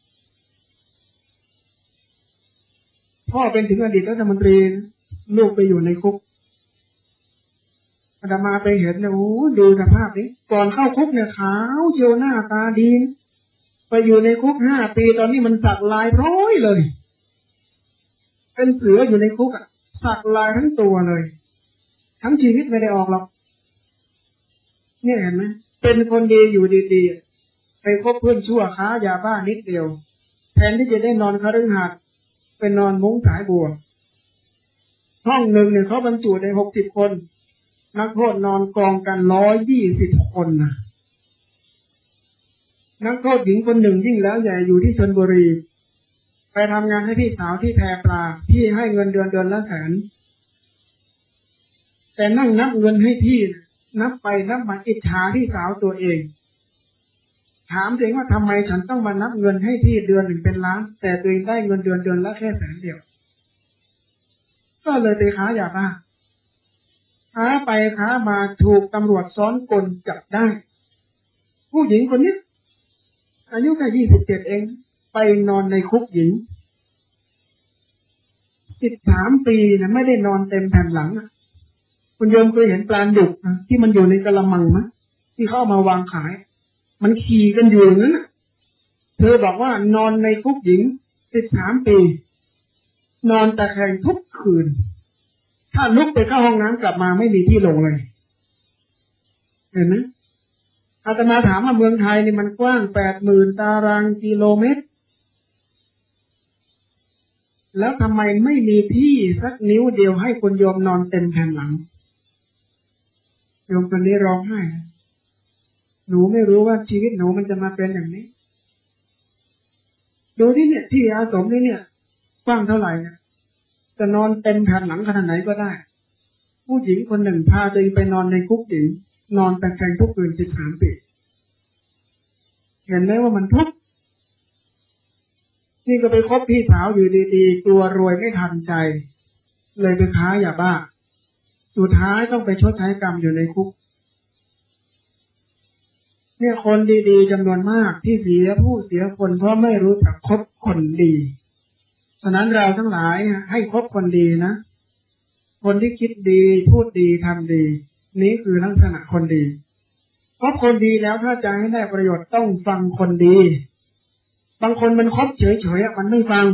พ่อเป็นถึงอดีตรัฐมนตรีลูกไปอยู่ในคุกอาตมาไปเห็นเนี่ยโอ้ดูสภาพนี้ก่อนเข้าคุกเนี่ยขาวเชียวหน้าตาดีไปอยู่ในคุกห้าปีตอนนี้มันสักลายพร้อยเลยเป็นเสืออยู่ในคุกอ่ะสักลายทั้งตัวเลยทั้งชีวิตไม่ได้ออกหรอกเนี่ยเห็นไหมเป็นคนดีอยู่ดีๆไปคบเพื่อนชั่วค้ายาบ้านิดเดียวแทนที่จะได้นอนคฤหาสน์เป็นนอนมุ้งสายบัวห้องหนึ่งเนี่ยเขาบรรจุได้หกสิบคนนักโทษนอนกองกันร้อยยี่สิบคนนะนักโทษหญิงคนหนึ่งยิ่งแล้วใหญ่อยู่ที่ชลบุรีไปทำงานให้พี่สาวที่แพปลาพี่ให้เงินเดือนเดือนละแสนแต่นั่งนับเงินให้พี่นับไปนับมาอิจฉาพี่สาวตัวเองถามตัวเองว่าทำไมฉันต้องมานับเงินให้พี่เดือนหนึ่งเป็นล้านแต่ตัวเองได้เงินเดือนเดือนละแค่แสนเดียวก็เลยไปค้ายาบ้าค้าไปค้ามาถูกตำรวจซ้อนกลจับได้ผู้หญิงคนนี้อายุแค่ยี่สิบเจ็ดเองไปนอนในคุกหญิงสิบสามปีนะไม่ได้นอนเต็มแผ่นหลังอ่ะคุณโยมเคยเห็นปลาดุกนะที่มันอยู่ในกระมังมั้ยที่เขาเอามาวางขายมันขี่กันอยู่อย่างนั้นเธอบอกว่านอนในคุกหญิงสิบสามปีนอนตะแคงทุกคืนถ้าลุกไปเข้าห้องน้ำกลับมาไม่มีที่ลงเลยเห็นไหมอาตมาถามว่าเมืองไทยนี่มันกว้างแปดหมื่นตารางกิโลเมตรแล้วทำไมไม่มีที่สักนิ้วเดียวให้คนโยมนอนเต็มแผ่นหลังโยมคนนี้ร้องไห้หนูไม่รู้ว่าชีวิตหนูมันจะมาเป็นอย่างนี้ดูที่เนี่ยที่อาสมนี่เนี่ยกว้างเท่าไหร่เนี่ยจะนอนเต็มแผ่นหลังขนาดไหนก็ได้ผู้หญิงคนหนึ่งพาตัวเองไปนอนในคุกหญิงนอนตะแคงทุกคืนสิบสามปีเห็นไหมว่ามันทุกข์นี่ก็ไปคบพี่สาวอยู่ดีๆกลัวรวยไม่ทันใจเลยไปค้ายาบ้าสุดท้ายต้องไปชดใช้กรรมอยู่ในคุกเนี่ยคนดีๆจำนวนมากที่เสียผู้เสียคนเพราะไม่รู้จักคบคนดีฉะนั้นเราทั้งหลายให้คบคนดีนะคนที่คิดดีพูดดีทำดีนี้คือลักษณะคนดีคบคนดีแล้วถ้าจะให้ได้ประโยชน์ต้องฟังคนดีบางคนมันคบเฉยๆมันไม่ฟัง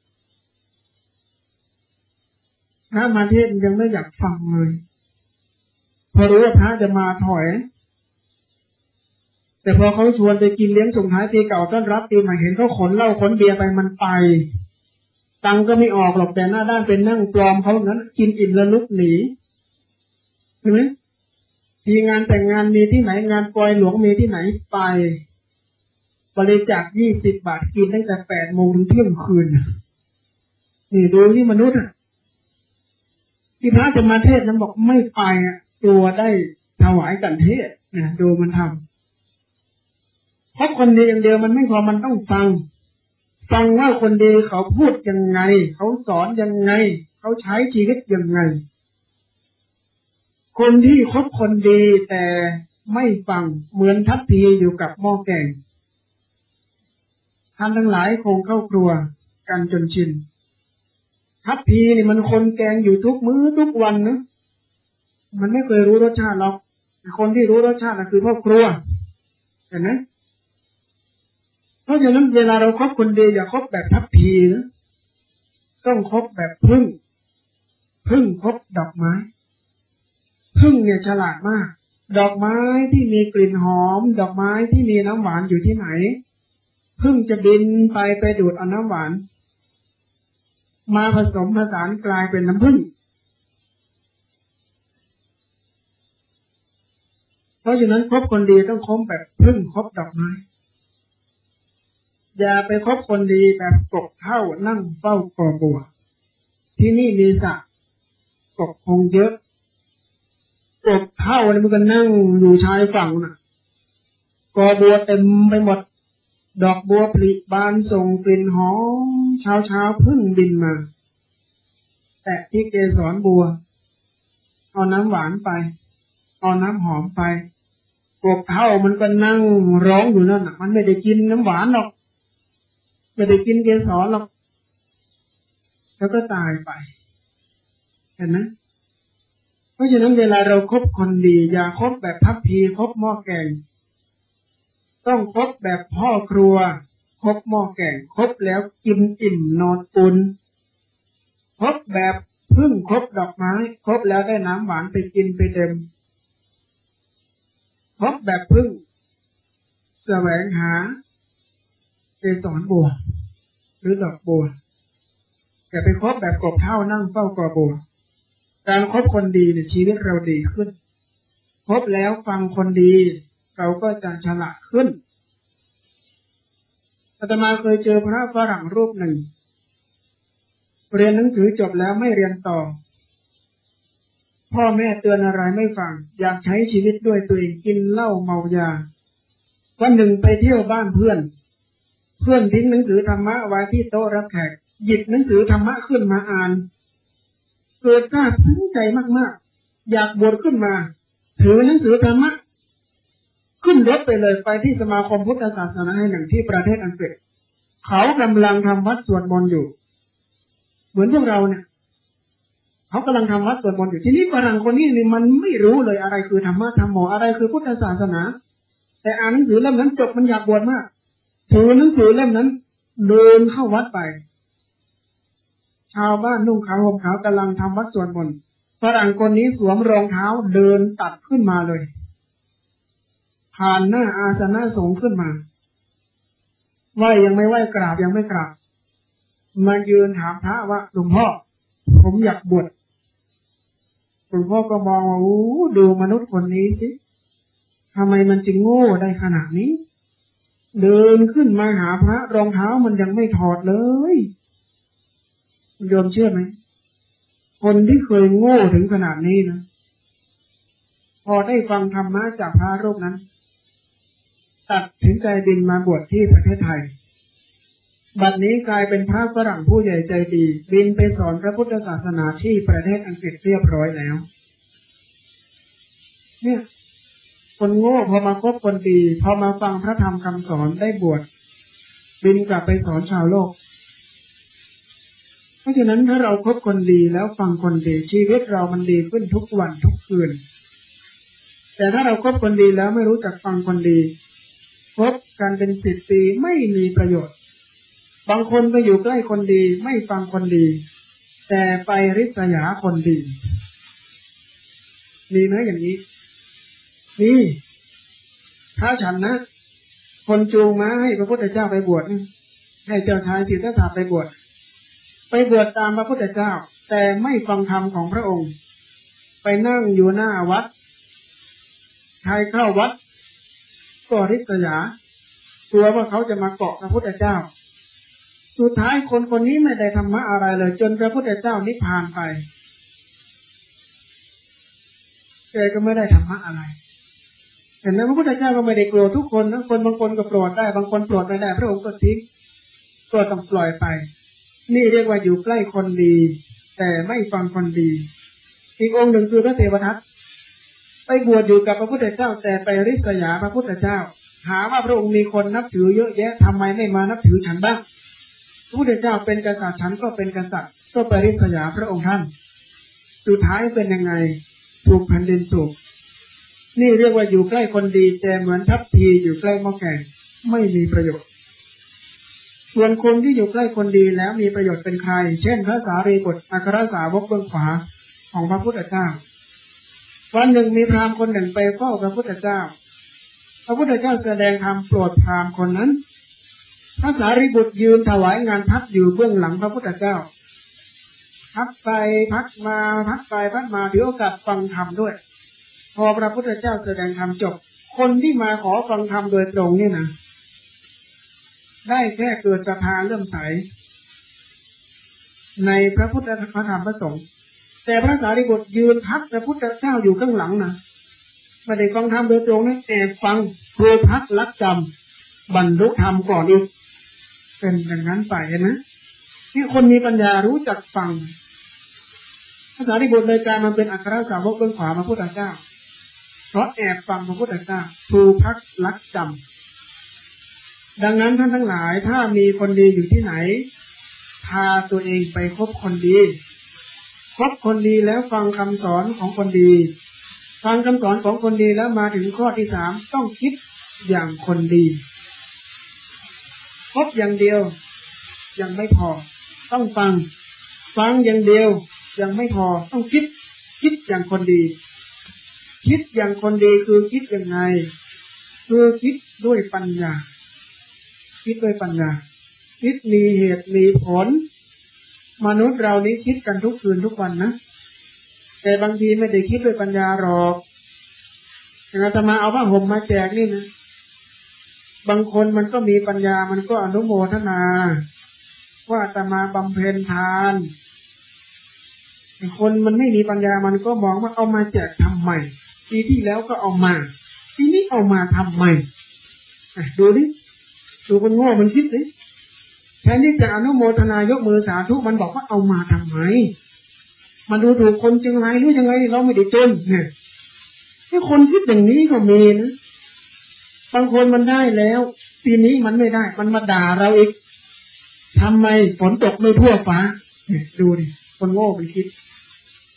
พระมาเทศยังไม่อยากฟังเลยพอรู้ว่าพระจะมาถอยแต่พอเขาชวนไปกินเลี้ยงส่งท้ายปีเก่าต้อนรับปีใหม่เห็นเขาขนเหล้าขนเบียร์ไปมันไปตังก็ไม่ออกหรอกแต่หน้าด้านเป็นนั่งปลอมเขาอย่างนั้นกินอิ่มแล้วลุกหนีใช่ไหมทีงานแต่งงานมีที่ไหนงานปล่อยหลวงมีที่ไหนไปบริจาคยี่สิบบาทกินตั้งแต่แปดโมงถึงเที่ยงคืนนี่ดูที่มนุษย์อ่ะที่พระจะมาเทศนั้นบอกไม่ไปอ่ะตัวได้ถวายกันเทศเนี่ยดูมันทำเพราะคนดีอย่างเดียวมันไม่พอมันต้องฟังฟังว่าคนดีเขาพูดยังไงเขาสอนยังไงเขาใช้ชีวิตยังไงคนที่คบคนดีแต่ไม่ฟังเหมือนทัพพีอยู่กับหม้อแกงท่านทั้งหลายคงเข้าครัวกันจนชินทัพพีนี่มันคนแกงอยู่ทุกมื้อทุกวันนะมันไม่เคยรู้รสชาติหรอกคนที่รู้รสชาติน่ะคือพ่อครัวเห็นไหมเพราะฉะนั้นเวลาเราคบคนดีอย่าคบแบบทัพพีนะต้องคบแบบพึ่งพึ่งคบดอกไม้พึ่งเนี่ยฉลาดมากดอกไม้ที่มีกลิ่นหอมดอกไม้ที่มีน้ำหวานอยู่ที่ไหนพึ่งจะบินไปไปดูดเอาน้ำหวานมาผสมผสานกลายเป็นน้ำผึ้งเพราะฉะนั้นคบคนดีต้องคบแบบพึ่งคบดอกไม้อย่าไปคบคนดีแบบกบเท่านั่งเฝ้ากอบัวที่นี่มีสระกบคงเยอะกบเท่านี่มันก็นั่งอยู่ชายฝั่งน่ะกอบัวเต็มไปหมดดอกบัวผลิบานส่งกลิ่นหอมเช้าเช้าพึ่งบินมาแต่ที่เกสรบัวเอาน้ำหวานไปเอาน้ำหอมไปกบเท่ามันก็นั่งร้องอยู่นั่นน่ะมันไม่ได้กินน้ำหวานหรอกไม่ได้กินเกสรหรอกแล้วก็ตายไปเห็นไหมเพราะฉะนั้นเวลาเราคบคนดีอย่าคบแบบทัพพีคบหม้อแกงต้องคบแบบพ่อครัวคบหม้อแกงคบแล้วกินอิ่มนอนอุ่นคบแบบพึ่งคบดอกไม้คบแล้วได้น้ำหวานไปกินไปเต็มคบแบบพึ่งแสวงหาเกสรบัวหรือดอกบัวอย่าไปคบแบบกบเท่านั่งเฝ้ากอบัวการคบคนดีเนี่ยชีวิตเราดีขึ้นคบแล้วฟังคนดีเราก็จะฉลาดขึ้นอาตมาเคยเจอพระฝรั่งรูปหนึ่งเรียนหนังสือจบแล้วไม่เรียนต่อพ่อแม่เตือนอะไรไม่ฟังอยากใช้ชีวิตด้วยตัวเองกินเหล้าเมายาวันหนึ่งไปเที่ยวบ้านเพื่อนเพื่อนทิ้งหนังสือธรรมะไว้ที่โต๊ะรับแขกหยิบหนังสือธรรมะขึ้นมาอ่านเกิดซาบซึ้งใจมากๆอยากบวชขึ้นมาถือหนังสือธรรมะขึ้นรถไปเลยไปที่สมาคมพุทธศาสนาแห่งหนึ่งที่ประเทศอังกฤษเขากำลังทำวัดสวดมนต์อยู่เหมือนพวกเราเนี่ยเขากำลังทำวัดสวดมนต์อยู่ที่นี่ฝรั่งคนนี้นี่มันไม่รู้เลยอะไรคือธรรมะธรรมโมอะไรคือพุทธศาสนาแต่อ่านหนังสือเล่มนั้นจบมันอยากบวชมากถือหนังสือเล่มนั้นเดินเข้าวัดไปชาวบ้านนุ่งขาวห่มขาวกำลังทำวัดสวดมนต์ฝรั่งคนนี้สวมรองเท้าเดินตัดขึ้นมาเลยผ่านหน้าอาสนะสงฆ์ขึ้นมาไหวยังไม่ไหวกราบยังไม่กราบมายืนถามพระว่าหลวงพ่อผมอยากบวชหลวงพ่อก็มองว่าโอ้ดูมนุษย์คนนี้สิทำไมมันจึงโง่ได้ขนาดนี้เดินขึ้นมาหาพระรองเท้ามันยังไม่ถอดเลยโยมเชื่อไหมคนที่เคยโง่ถึงขนาดนี้นะพอได้ฟังธรรมะจากพระรูปนั้นตัดสินใจบินมาบวชที่ประเทศไทยบัดนี้กลายเป็นพระฝรั่งผู้ใหญ่ใจดีบินไปสอนพระพุทธศาสนาที่ประเทศอังกฤษเรียบร้อยแล้วเนี่ยคนโง่พอมาคบคนดีพอมาฟังพระธรรมคำสอนได้บวชบินกลับไปสอนชาวโลกเพราะฉะนั้นถ้าเราคบคนดีแล้วฟังคนดีชีวิตเรามันดีขึ้นทุกวันทุกคืนแต่ถ้าเราคบคนดีแล้วไม่รู้จักฟังคนดีคบกันเป็นสิบปีไม่มีประโยชน์บางคนไปอยู่ใกล้คนดีไม่ฟังคนดีแต่ไปริษยาคนดีมีไหมอย่างนี้นี่ถ้าฉันนะคนจูงม้าให้พระพุทธเจ้าไปบวชให้เจ้าชายสิทธัตถะไปบวชไปบวชตามพระพุทธเจ้าแต่ไม่ฟังธรรมของพระองค์ไปนั่งอยู่หน้าวัดใครเข้าวัดก็ริษยากลัวว่าเขาจะมาเกาะพระพุทธเจ้าสุดท้ายคนคนนี้ไม่ได้ธรรมะอะไรเลยจนพระพุทธเจ้านิพพานไปแกก็ไม่ได้ธรรมะอะไรเห็นไหมพระพุทธเจ้าก็ไม่ได้โกรธทุกคนนะคนบางคนก็โกรธได้บางคนโกรธไม่ได้พระองค์ก็ทิ้งก็ต้องปล่อยไปนี่เรียกว่าอยู่ใกล้คนดีแต่ไม่ฟังคนดีอีกองค์หนึ่งคือพระเทวทัตไปบวชอยู่กับพระพุทธเจ้าแต่ไปริษยาพระพุทธเจ้าหาว่าพระองค์มีคนนับถือเยอะแยะทำไมไม่มานับถือฉันบ้างพระพุทธเจ้าเป็นกษัตริย์ฉันก็เป็นกษัตริย์ก็ไปริษยาพระองค์ท่านสุดท้ายเป็นยังไงถูกแผ่นดินสูบนี่เรียกว่าอยู่ใกล้คนดีแต่เหมือนทัพพีอยู่ใกล้หม้อแกงไม่มีประโยชน์ส่วนคนที่อยู่ใกล้คนดีแล้วมีประโยชน์เป็นใครเช่นพระสารีบุตรอัครสาวกเบื้องขวาของพระพุทธเจ้าวันหนึ่งมีพราหมณ์คนหนึ่งไปเฝ้าพระพุทธเจ้าพระพุทธเจ้าแสดงธรรมโปรดพราหมณ์คนนั้นพระสารีบุตรยืนถวายงานพัดอยู่เบื้องหลังพระพุทธเจ้าพักไปพักมาพักไปพักมาถือโอกาสฟังธรรมด้วยพอพระพุทธเจ้าแสดงธรรมจบคนที่มาขอฟังธรรมโดยตรงนี่นะได้แค่เกิดศรัทธาเลื่อมใสในพระพุทธพระธรรมพระสงฆ์แต่พระสารีบุตรยืนพักพระพุทธเจ้าอยู่ข้างหลังนะไม่ได้ฟังธรรมโดยตรงนะแอบฟังครูพักลักจำบรรลุธรรมก่อนอีกเป็นอย่างนั้นไปเห็นไหมนี่คนมีปัญญารู้จักฟังพระสารีบุตรเลยกลายมาเป็นอัครสาวกเบื้องขวาพระพุทธเจ้าเพราะแอบฟังพระพุทธเจ้าครูพักลักจำดังนั้นท่านทั้งหลายถ้ามีคนดีอยู่ที่ไหนพาตัวเองไปคบคนดีคบคนดีแล้วฟังคำสอนของคนดีฟังคำสอนของคนดีแล้วมาถึงข้อที่สามต้องคิดอย่างคนดีคบอย่างเดียวยังไม่พอต้องฟังฟังอย่างเดียวยังไม่พอต้องคิดคิดอย่างคนดีคิดอย่างคนดีคือคิดยังไงคือคิดด้วยปัญญาคิดด้วยปัญญาคิดมีเหตุมีผลมนุษย์เรานี้คิดกันทุกคืนทุกวันนะแต่บางทีไม่ได้คิดด้วยปัญญาหรอกอย่างอาตมาเอาผ้าห่มมาแจกนี่นะบางคนมันก็มีปัญญามันก็อนุโมทนาว่าอาตมาบำเพ็ญทานคนมันไม่มีปัญญามันก็มองว่าเอามาแจกทำไมปีที่แล้วก็เอามาปีนี้เอามาทำไมดูดิดูคนโง่มันคิดดิแทนที่จะอนุโมทนายกมือสาธุมันบอกว่าเอามาทำไมมันดูถูกคนจังไรหรือยังไงเราไม่ได้จนเนี่ยถ้าคนคิดอย่างนี้ก็มีนะบางคนมันได้แล้วปีนี้มันไม่ได้มันมาด่าเราอีกทำไมฝนตกไม่ทั่วฟ้าเนี่ยดูดิคนโง่มันคิด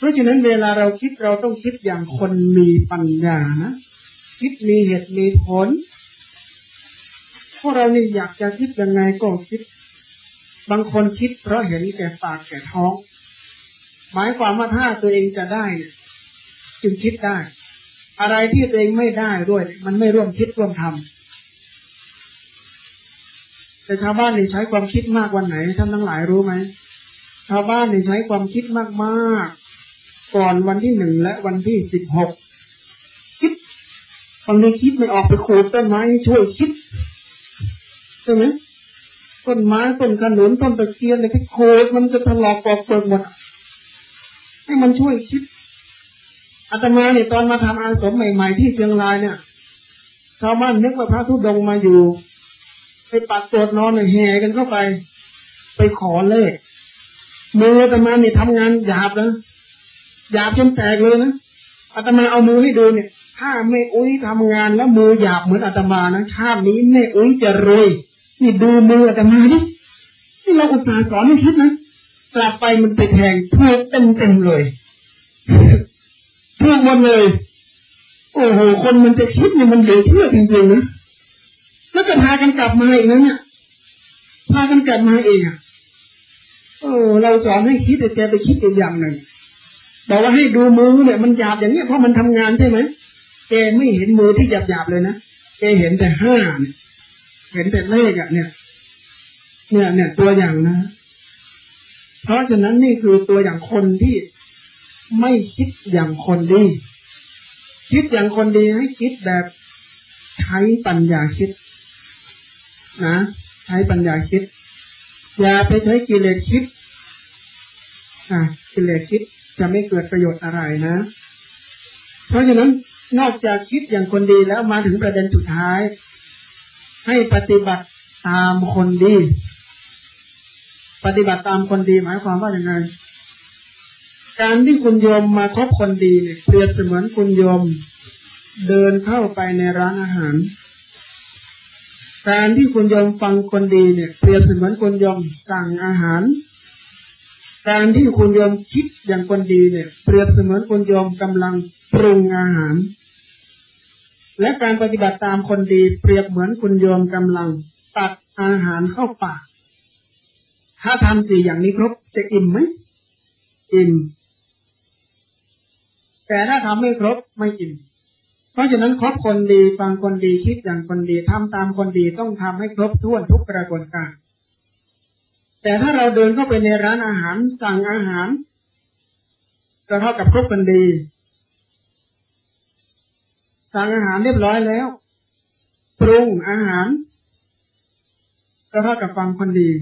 ราะฉะนั้นเวลาเราคิดเราต้องคิดอย่างคนมีปัญญานะคิดมีเหตุมีผลพวกเรานี่อยากจะคิดยังไงก็คิดบางคนคิดเพราะเห็นแก่ปากแก่ท้องหมายความว่าถ้าตัวเองจะได้เนี่ยจึงคิดได้อะไรที่ตัวเองไม่ได้ด้วยมันไม่ร่วมคิดร่วมทำแต่ชาวบ้านนี่ใช้ความคิดมากวันไหนท่านทั้งหลายรู้ไหมชาวบ้านนี่ใช้ความคิดมากๆก่อนวันที่หนึ่งและวันที่สิบหกคิดบางทีคิดไม่ออกไปขูดต้นไม้ช่วยคิดใช่ไหมต้นไม้ต้นขนุนต้นตะเคียนเนี่ยไปโคดมันจะถลอกปอกเปิดหมดให้มันช่วยคิดอาตมาเนี่ยตอนมาทำอาสมใหม่ๆที่เชียงรายเนี่ยชาวบ้านนึกว่าพระธุดงค์มาอยู่ไปปักโตดนอนเนี่ยแห่กันเข้าไปไปขอเลขมืออาตมาเนี่ยทำงานหยาบนะหยาบจนแตกเลยนะอาตมาเอามือให้ดูเนี่ยถ้าแม่อุ้ยทำงานแล้วมือหยาบเหมือนอาตมานะชาตินี้แม่อุ้ยจะรวยนี่ดูมืออาตมาดินี่เราอุตส่าห์สอนให้คิดนะกลับไปมันไปแทงถูกเต็มเต็มเลยถูกหมดเลยโอ้โหคนมันจะคิดเนี่ยมันเหลือเชื่อจริงๆนะแล้วก็พากันกลับมาอีกนะเนี่ยพากันกลับมาเองอ่ะโอ้เราสอนให้คิดแต่แกไปคิดอีกอย่างหนึ่งบอกว่าให้ดูมือเนี่ยมันหยาบอย่างเงี้ยเพราะมันทำงานใช่ไหมแกไม่เห็นมือที่หยาบๆเลยนะแกเห็นแต่ห้าเห็นแต่เลขอ่ะเนี่ยเนี่ยเนี่ยตัวอย่างนะเพราะฉะนั้นนี่คือตัวอย่างคนที่ไม่คิดอย่างคนดีคิดอย่างคนดีให้คิดแบบใช้ปัญญาคิดนะใช้ปัญญาคิดอย่าไปใช้กิเลสคิดอ่ะกิเลสคิดจะไม่เกิดประโยชน์อะไรนะเพราะฉะนั้นนอกจากคิดอย่างคนดีแล้วมาถึงประเด็นสุดท้ายให้ปฏิบัติตามคนดีปฏิบัติตามคนดีหมายความว่าอย่างไรการที่คุณโยมมาคบคนดีเนี่ยเปรียบเสมือนคุณโยมเดินเข้าไปในร้านอาหารการที่คุณโยมฟังคนดีเนี่ยเปรียบเสมือนคุณโยมสั่งอาหารการที่คุณโยมคิดอย่างคนดีเนี่ยเปรียบเสมือนคุณโยมกำลังปรุงอาหารและการปฏิบัติตามคนดีเปรียบเหมือนคุณโยมกำลังตักอาหารเข้าปากถ้าทำสี่อย่างนี้ครบจะอิ่มไหมอิ่มแต่ถ้าทำไม่ครบไม่อิ่มเพราะฉะนั้นคบคนดีฟังคนดีคิดอย่างคนดีทำตามคนดีต้องทำให้ครบถ้วนทุกกระบวนการแต่ถ้าเราเดินเข้าไปในร้านอาหารสั่งอาหารก็เท่ากับคบคนดีสั่งอาหารเรียบร้อยแล้วปรุงอาหารก็เท่ากับฟังคนดี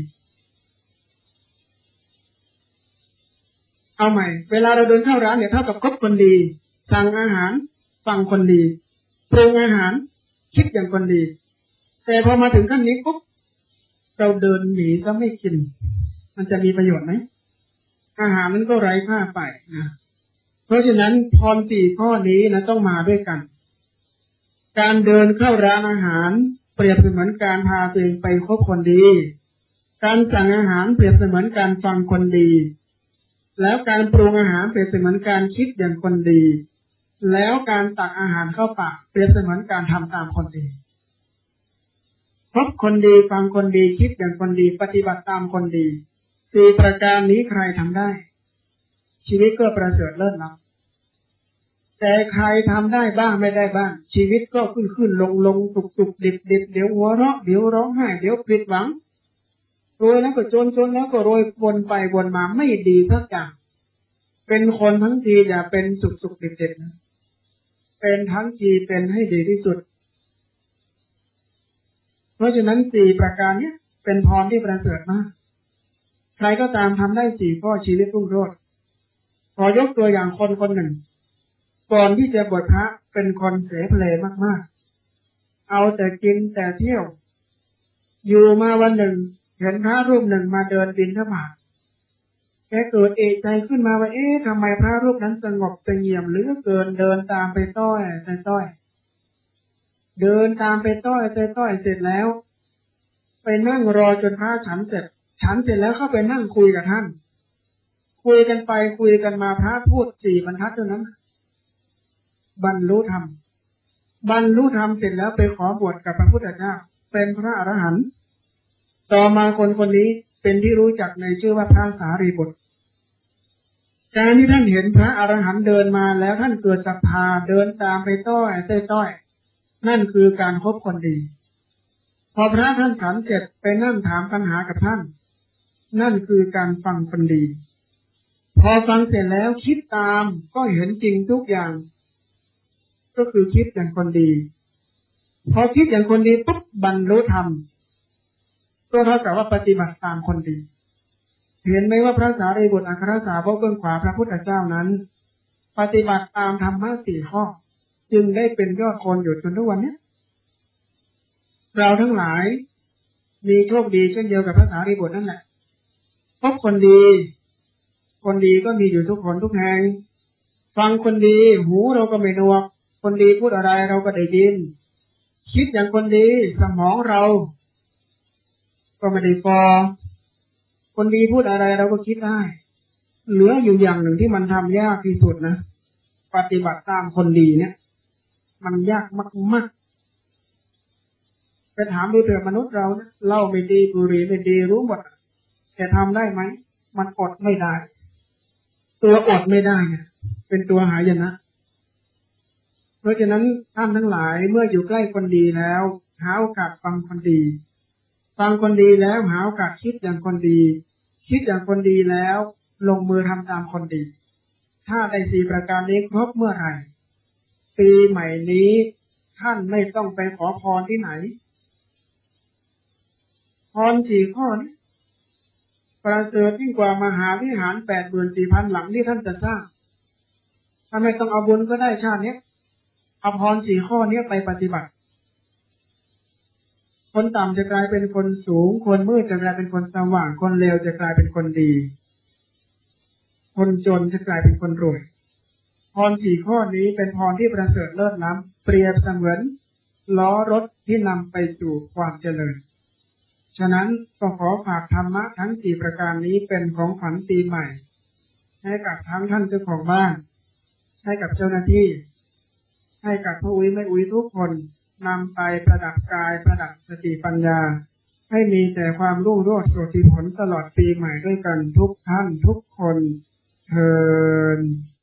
เอาใหม่เวลาเราเดินเข้าร้านเนี่ยเท่ากับคบคนดีสั่งอาหารฟังคนดีปรุงอาหารคิดอย่างคนดีแต่พอมาถึงขั้นนี้ปุ๊บเราเดินหนีซะไม่กินมันจะมีประโยชน์ไหมอาหารนั้นก็ไร้ค่าไปนะเพราะฉะนั้นพรสี่ข้อนี้นะต้องมาด้วยกันการเดินเข้าร้านอาหารเปรียบเสมือนการพาตัวเองไปคบคนดีการสั่งอาหารเปรียบเสมือนการฟังคนดีแล้วการปรุงอาหารเปรียบเสมือนการคิดอย่างคนดีแล้วการตักอาหารเข้าปากเปรียบเสมือนการทำตามคนดีพบคนดีฟังคนดีคิดอย่างคนดีปฏิบัติตามคนดีสี่ประการนี้ใครทำได้ชีวิตก็ประเสริฐเลิศล้ำแต่ใครทำได้บ้างไม่ได้บ้างชีวิตก็ขึ้นขึ้นลงลงสุกสุกดิบดิบเดี๋ยวหัวเราะเดี๋ยวร้องไห้เดี๋ยวผิดหวังรวยแล้วก็จนจนแล้วก็รวยวนไปวนมาไม่ดีสักอย่างเป็นคนทั้งทีอย่าเป็นสุกสุกดิบดิบนะเป็นทั้งทีเป็นให้ดีที่สุดเพราะฉะนั้นสี่ประการนี้เป็นพรที่ประเสริฐมากใครก็ตามทำได้สี่ข้อชีวิตรุ่งโรจน์ขอยกตัวอย่างคนคนหนึ่งก่อนที่จะบวชพระเป็นคนเสเพลมากๆเอาแต่กินแต่เที่ยวอยู่มาวันหนึ่งเห็นพระรูปหนึ่งมาเดินบิณฑบาตแกเกิดเอะใจขึ้นมาว่าเอ๊ะทำไมพระรูปนั้นสงบเสงี่ยมเหลือเกินเดินตามไปต้อยแต่ต้อยเดินตามไปต้อยแต่ต้อยเสร็จแล้วไปนั่งรอจนพระฉันเสร็จฉันเสร็จแล้วเข้าไปนั่งคุยกับท่านคุยกันไปคุยกันมาพระพูดสี่บรรทัดเท่านั้นบรรลุธรรมบรรลุธรรมเสร็จแล้วไปขอบวชกับพระพุทธเจ้าเป็นพระอรหันต์ต่อมาคนคนนี้เป็นที่รู้จักในชื่อว่าพระสารีบุตรการที่ท่านเห็นพระอรหันต์เดินมาแล้วท่านเกิดศรัทธาเดินตามไปต้อยต้อยต้อยนั่นคือการคบคนดีพอพระท่านฉันเสร็จไปนั่งถามปัญหากับท่านนั่นคือการฟังคนดีพอฟังเสร็จแล้วคิดตามก็เห็นจริงทุกอย่างก็คือคิดอย่างคนดีพอคิดอย่างคนดีปุ๊บบรรลุธรรมก็เท่ากับว่าปฏิบัติตามคนดีเห็นไหมว่าพระสารีบุตรอัครสาวกเบื้องขวาพระพุทธเจ้านั้นปฏิบัติตามธรรมะสี่ข้อจึงได้เป็นยอดคนอยู่จนทุกวันนี้เราทั้งหลายมีโชคดีเช่นเดียวกับพระสารีบุตรนั่นแหละพบคนดีคนดีก็มีอยู่ทุกคนทุกแห่งฟังคนดีหูเราก็ไม่หนวกคนดีพูดอะไรเราก็ได้ยินคิดอย่างคนดีสมองเราก็ไม่ได้ฟอคนดีพูดอะไรเราก็คิดได้เหลืออยู่อย่างหนึ่งที่มันทำยากที่สุดนะปฏิบัติตามคนดีเนี่ยมันยากมากๆไปถามดูเถอะมนุษย์เรานะเหล้าไม่ดีบุหรี่ไม่ดีรู้หมดแต่ทำได้ไหมมันอดไม่ได้ตัวอดไม่ได้เนี่ยเป็นตัวหายนะเพราะฉะนั้นท่านทั้งหลายเมื่ออยู่ใกล้คนดีแล้วหาโอกาสฟังคนดีฟังคนดีแล้วหาโอกาสคิดอย่างคนดีคิดอย่างคนดีแล้วลงมือทำตามคนดีถ้าได้สี่ประการนี้ครบเมื่อไหร่ปีใหม่นี้ท่านไม่ต้องไปขอพรที่ไหนพรสี่ข้อนี้ประเสริฐยิ่งกว่ามหาวิหารแปดหมื่นสี่พันหลังที่ท่านจะสร้างถ้าไม่ต้องเอาบุญก็ได้ชาตินี้เอาพรสี่ข้อนี้ไปปฏิบัติคนต่ำจะกลายเป็นคนสูงคนมืดจะกลายเป็นคนสว่างคนเลวจะกลายเป็นคนดีคนจนจะกลายเป็นคนรวยพรสี่ข้อนี้เป็นพรที่ประเสริฐเลิศล้ำเปรียบเสมือนล้อรถที่นำไปสู่ความเจริญฉะนั้นก็ขอฝากธรรมะทั้งสี่ประการนี้เป็นของขวัญปีใหม่ให้กับทั้งท่านเจ้าของบ้านให้กับเจ้าหน้าที่ให้กับผู้อุ้ยไม่อุ้ยทุกคนนำไปประดับกายประดับสติปัญญาให้มีแต่ความรุ่งโรจน์โสติผลตลอดปีใหม่ด้วยกันทุกท่านทุกคนเทิน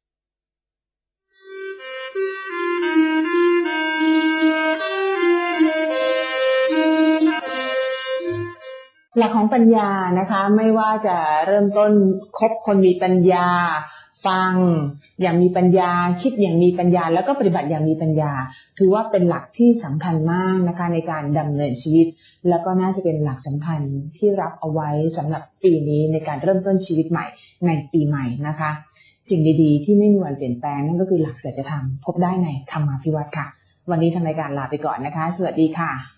หลักของปัญญานะคะไม่ว่าจะเริ่มต้นคบคนมีปัญญาฟังอย่างมีปัญญาคิดอย่างมีปัญญาแล้วก็ปฏิบัติอย่างมีปัญญาถือว่าเป็นหลักที่สำคัญมากนะคะในการดำเนินชีวิตแล้วก็น่าจะเป็นหลักสำคัญที่รับเอาไว้สำหรับปีนี้ในการเริ่มต้นชีวิตใหม่ในปีใหม่นะคะสิ่งดีๆที่ไม่มีวันเปลี่ยนแปลงนั่นก็คือหลักสัจธรรมพบได้ในธรรมาภิวัตน์ค่ะวันนี้ทางรายการลาไปก่อนนะคะสวัสดีค่ะ